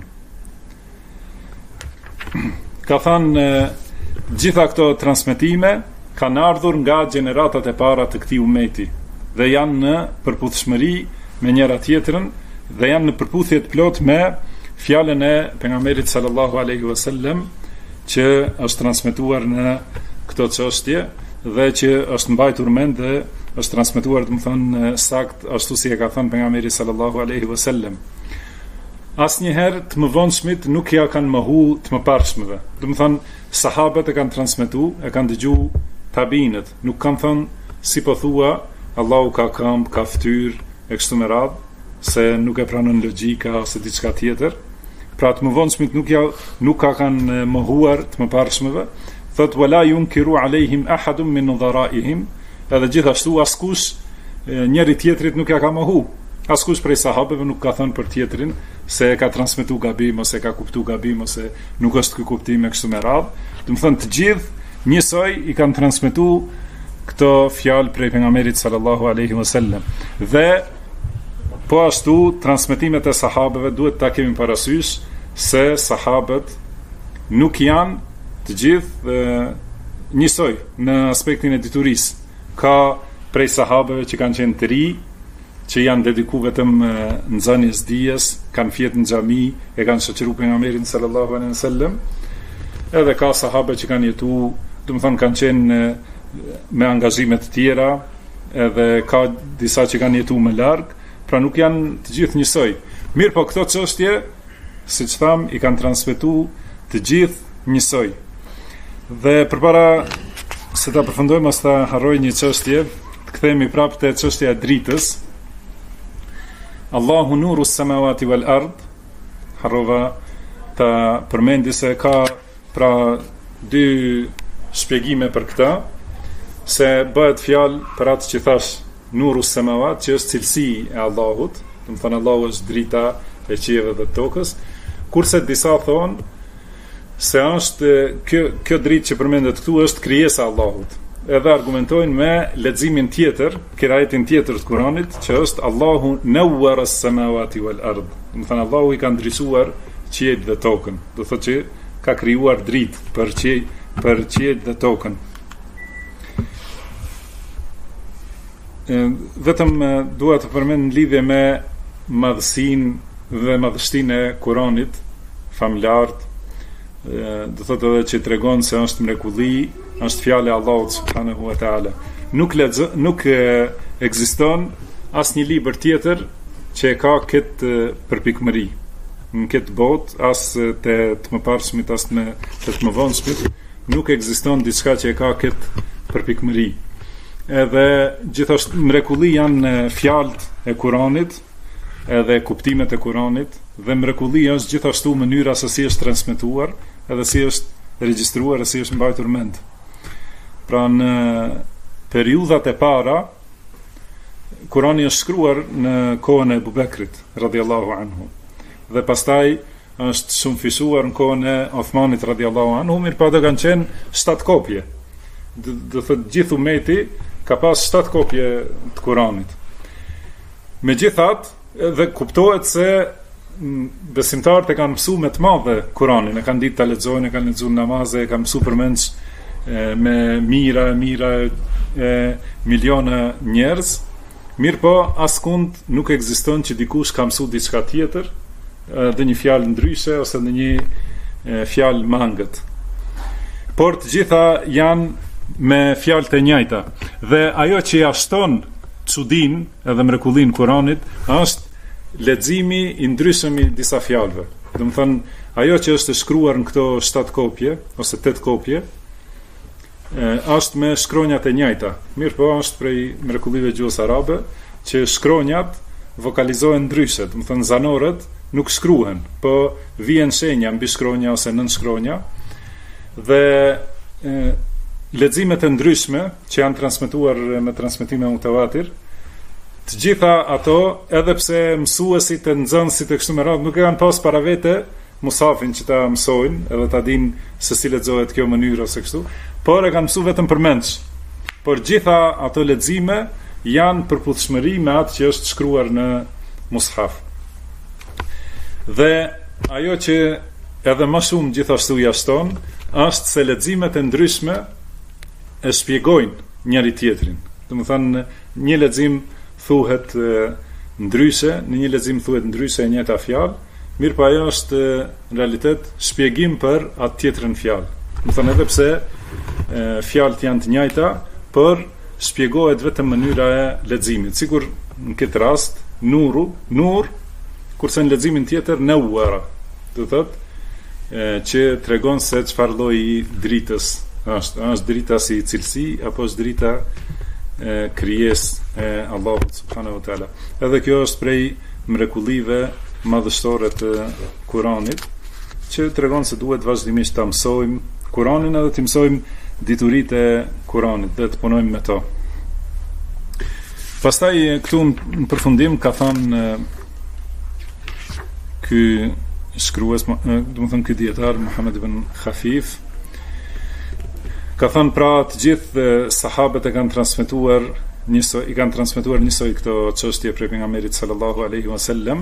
Ka thënë gjitha këto transmetime kanë ardhur nga gjeneratat e para të këtij ummeti dhe janë në përputhshmëri me njëra tjetrën dhe janë në përputhje të plot me fjalën e pejgamberit sallallahu alaihi wasallam që është transmetuar në këto çështje dhe që është mbajtur mend dhe është transmetuar, do të thënë sakt ashtu si e ka thënë pejgamberi sallallahu alaihi wasallam. Asnjëherë të mëvonshmit nuk ja kanë mohu të mëparshmëve. Do të thënë sahabët e kanë transmetuar, e kanë dëgjuar tabinët, nuk kanë thënë si po thua Allahu ka këmbë, ka fytyrë e kështu me radhë, se nuk e pranon logjika ose diçka tjetër. Pra të mëvonshmit nuk ka kanë mohuar të mëparshmëve. Thot wala yunkiru alehim ahadun min nudharaihim, edhe gjithashtu askush njëri tjetrit nuk ja ka mohu. Askush prej sahabeve nuk ka thënë për tjetrin se ka transmetuar gabim ose ka kuptuar gabim ose nuk është ky kuptim e kështu me radhë. Do të thënë të gjithë njësoj i kanë transmetuar këto fjalë prej pejgamberit sallallahu alaihi wasallam. Dhe po ashtu transmetimet e sahabeve duhet ta kemi parasysh se sahabët nuk janë të gjithë njësoj në aspektin e diturisë. Ka prej sahabeve që kanë qenë të ri, që janë dediku vetëm nxënies dijes, kanë fjetë në xhami, e kanë shoqëruar pejgamberin sallallahu alaihi wasallam. Edhe ka sahabe që kanë jetuar, do të thonë kanë qenë me angazhime të tjera, edhe ka disa që kanë jetuar më larg, pra nuk janë të gjithë njësoj. Mirë po këto çështje, siç tham, i kanë transmetuar të gjithë njësoj. Dhe përpara se ta përfundojmë as ta harroj një çështje, të kthehemi prapë te çështja e dritës. Allahu nuru s-samawati wal ard, harrova ta përmendi se ka pra dy shpjegime për këtë, se bëhet fjalë për atë që thash nuru s-samawat, që është cilësi e Allahut, do të thonë Allahu është drita e qiellit dhe tokës, kurse disa thonë se është kjo dritë që përmendet këtu është krijesa e Allahut. Edhe argumentojnë me leximin tjetër, kirajetin tjetër të Kuranit, që është Allahu nawwara as-samawati wal ard. Do të thënë Allahu i ka ndryshuar qiejt dhe tokën. Do thotë që ka krijuar dritë për qiejt dhe tokën. Vetëm dua të përmend në lidhje me madhësinë dhe madhështinë e Kuranit familjartë, do thotë edhe që tregon se është mrekulli, është fjala e Allahut subhanahu wa taala. Nuk ekziston asnjë libër tjetër që e ka këtë përpikmëri në këtë botë, as te të mëparshmit as te të mëvonshmit, nuk ekziston diçka që e ka këtë përpikmëri. edhe gjithashtu mrekulli janë fjalët e Kuranit, edhe kuptimet e Kuranit, dhe mrekulli është gjithashtu mënyra se si është transmetuar, edhe si është regjistruar, edhe si është mbajtur mend. Pra në periudhat e para, Kurani është shkruar në kohën e Abu Bekrit radhiyallahu anhu, dhe pastaj është shumë fisuar në kohën e Uthmanit radhiyallahu anhu, mirëpo do kanë qenë 7 kopje. Do thotë gjithë ummeti ka pas 7 kopje të Kuranit. Megjithatë, dhe kuptohet se besimtarët e kanë mësuar me të madhe Kuranin, e kanë ditë ta lexojnë, e kanë lexuar namaze, e kanë mësuar përmendsh me mira miliona njerëz. Mirëpo askund nuk ekziston që dikush ka mësuar diçka tjetër, dhe një fjalë ndryshe ose në një fjalë mangët. Por të gjitha janë me fjalët e njëjta. Dhe ajo që ja shton çudin edhe mrekullin Kuranit është leximi i ndryshëm i disa fjalëve. Do të thënë, ajo që është shkruar në këto 7 kopje ose 8 kopje është me shkronjat e njëjta. Mirëpo është prej mrekullive gjuhës arabe që shkronjat vokalizohen ndryshe. Do të thënë, zanorët nuk shkruhen, po vjen shenja mbi shkronja ose nën shkronja, dhe leximet e ndryshme që janë transmetuar me transmetime mutawatir, të gjitha ato, edhe pse mësuesit e nxënësit e kështu me radhë nuk e kanë pas para vete mushafin që ta mësojnë edhe ta dinë se si lexohet kjo mënyrë ose kështu, por e kanë mësuar vetëm përmendsh. Por gjitha ato lexime janë përputhshmëri me atë që është shkruar në mushaf. Dhe ajo që edhe më shumë gjithashtu ja shton është se leximet e ndryshme e shpjegojnë njëri tjetrin. Do të thënë, një lexim thuhet ndryshe, në një lexim thuhet ndryshe e njëjta fjalë, mirëpo ajo është në realitet shpjegim për atë tjetrën fjalë. Do të thënë, edhe pse fjalët janë të njëjta, por shpjegohet vetëm mënyra e leximit. Sikur në këtë rast, nur, kurse në leximin tjetër nawara, do thotë që tregon se çfarë lloji dritës është drita si cilësi apo është drita krijesë e Allahut subhanahu wa taala. Edhe kjo është prej mrekullive madhështore të Kuranit, që tregon se duhet vazhdimisht ta mësojmë Kuranin edhe të mësojmë dituritë e Kuranit dhe të punojmë me to. Pastaj këtu në përfundim ka thënë ky shkrues, do të thënë ky dietar Muhammad ibn Khafif, ka thënë pra të gjithë sahabët i kanë transmetuar njësoj këto çështje prej pejgamberit sallallahu alaihi wasallam.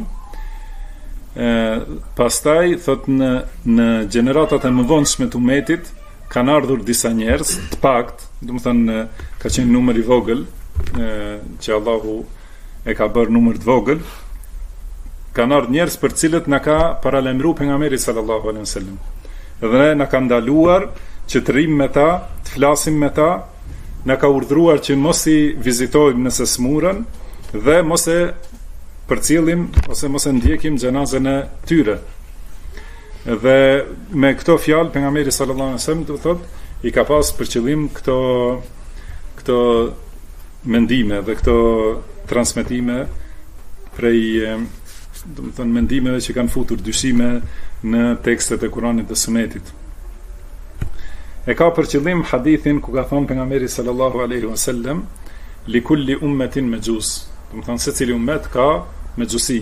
Pastaj thot në gjeneratat e mëvonshme të umetit kanë ardhur disa njerëz të pakt, do të thënë ka qenë numër i vogël, që Allahu e ka bërë numër të vogël. Kanë ardhur njerëz për cilët na ka paralajmëruar pejgamberi sallallahu alaihi wasallam. Dhe na ka ndaluar që të rrim me ta, të flasim me ta, na ka urdhëruar që mos i vizitojmë nëse smurën dhe mos e përcjellim ose mos e ndjekim xhenazën e tyre. Dhe me këto fjalë pejgamberi sallallahu alaihi wasallam do thotë i ka pas për qëllim këto mendime dhe këto transmetime prej do të thënë mendimeve që kanë futur dyshime në tekstet e Kuranit dhe Sunetit. E ka për qëllim hadithin ku ka thënë pejgamberi sallallahu alaihi wasallam li kulli ummetin majus, do të thënë secili ummet ka majusi.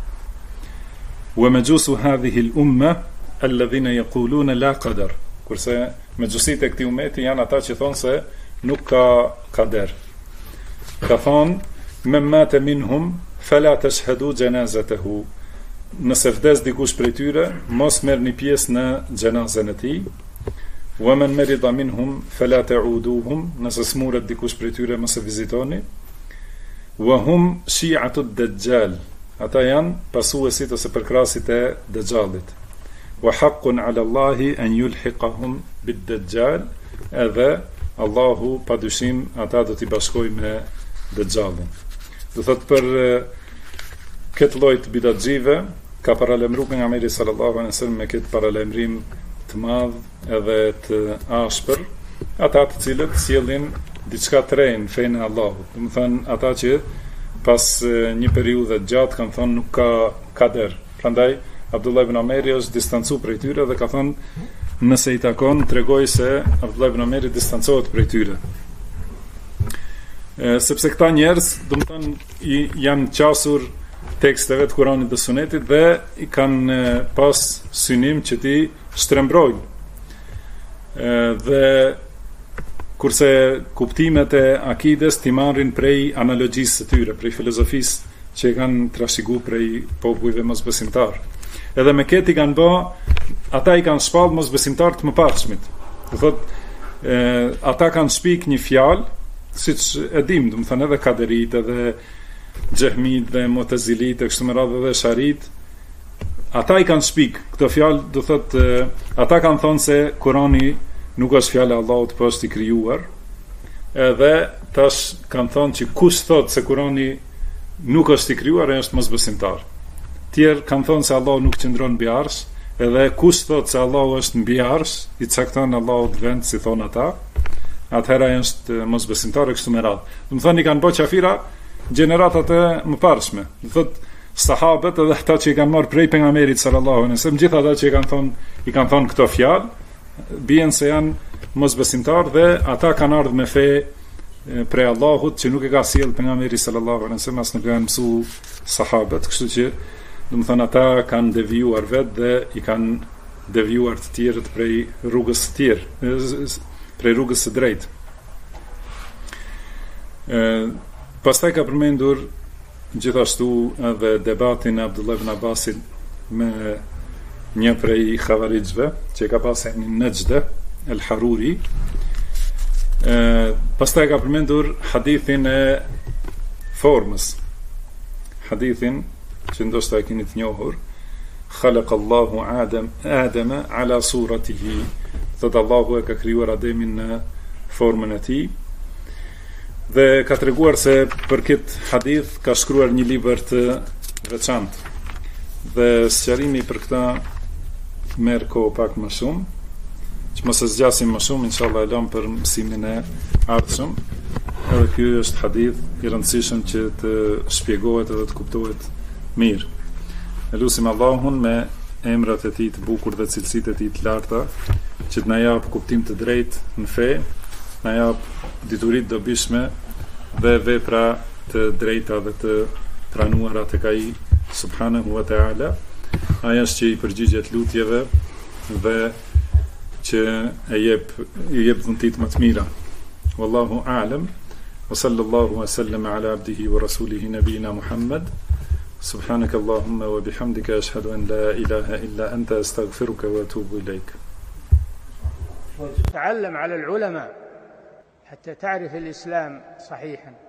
Wa majusu hadhihi al-umma alladhina yaquluna la qadar. Kurse majusit e këtij ummeti janë ata që thonë se nuk ka kader. Ka thonë men mata minhum fala tashhadu janazatahu. Nëse vdes dikush prej tyre, mos merrni pjesë në xhenazën e tij. Wa man marida minhum fala ta'uduhum. Nëse smuret dikush prej tyre, mos e vizitoni. Wa hum shi'atu ad-dajjal. Ata janë pasuesit ose përkrasit e Dajjalit. Wa haqqun 'ala Allahi an yulhiqahum bid-dajjal. Edhe Allahu padyshim ata do t'i bashkojë me Dajjalin. Do thot për këtë lloj të bidatxive ka paralajmëruar pejgamberi sallallahu alaihi wasallam me këtë paralajmërim të madh edhe të ashpër ata të cilët sjellin diçka të re në fenë e Allahut. Do të thënë ata që pas një periudhe gjatë kanë thonë nuk ka kader. Prandaj Abdullah ibn Omeri është distancu prej tyre dhe ka thonë nëse i takon tregoj se Abdullah ibn Omeri distancohet prej tyre. Sepse këta njerëz, do të thënë janë qasur teksteve të Kuranit dhe Sunetit dhe i kanë pas synim që ti shtrembrojnë. Dhe kurse kuptimet e akides ti marrin prej analogjisë së tyre, prej filozofisë që e kanë trashëguar prej popujve mosbesimtar. Edhe me këtë i kanë bë, ata i kanë shpall mosbesimtar të mëparshmit. Do thotë ata kanë shpik një fjalë, siç e dim, do të thënë edhe kaderit, edhe xehmit dhe mu'tazilit, kështu me radhë dhe sharit. Ata i kanë shpik këtë fjalë, do thotë ata kanë thonë se Kurani nuk është fjala e Allahut, po është i krijuar. Edhe tash kanë thonë që kush thotë se Kurani nuk është i krijuar është mosbesimtar. Tjerë kanë thonë se Allahu nuk qëndron mbi arsh, edhe kush thotë se Allahu është mbi arsh, i cakton Allahut vend si thon ata, atëherë është mosbesimtar kështu me radhë. Do të thonë i kanë bërë qafira gjeneratat e mëparshme. Do thotë sahabët edhe ata që i kanë marrë prej pejgamberit sallallahu alaihi wasallam, gjithë ata që i kanë thonë këto fjalë, bien se janë mosbesimtar dhe ata kanë ardhur me fe prej Allahut që nuk e ka sjell pejgamberi sallallahu alaihi wasallam, as nuk e kanë mësuar sahabët, kështu që do të thonë ata kanë devijuar vetë dhe i kanë devijuar të tjerët prej rrugës së tjerë, prej rrugës së drejtë. Pastaj ka përmendur gjithashtu edhe debatin e Abdullah ibn Abbasit me një prej Khawarijve që ka pasur në Najd el-Haruri. Pastaj ka përmendur hadithin e formës, hadithin që ndoshta e keni të njohur, khalaqa Allahu Adama ala suratihi, thotë Allahu e ka krijuar Ademin në formën e tij. Dhe ka treguar se për këtë hadith ka shkruar një libër të veçantë. Dhe sqarimi për këtë merr kohë pak më shumë, që mos e zgjasim më shumë, inshallah e lëm për mësimin e ardhshëm. Edhe ky është hadith i rëndësishëm që të shpjegohet edhe të kuptohet mirë. E lutim Allahun me emrat e tij të bukur dhe cilësitë e tij të larta që të na jap kuptim të drejtë në fe, na jap dituri të dobishme dhe vepra të drejta dhe të pranuara tek ai subhanahu wa taala. Ai është që i përgjigjet lutjeve dhe që i jep dhuntit më të mira. Wallahu a'lam. Wa sallallahu wa sallam ala abdihi wa rasulihi nabina Muhammad. سبحانك اللهم وبحمدك أشهد أن لا إله إلا أنت أستغفرك وأتوب إليك. تعلم على العلماء حتى تعرف الإسلام صحيحا.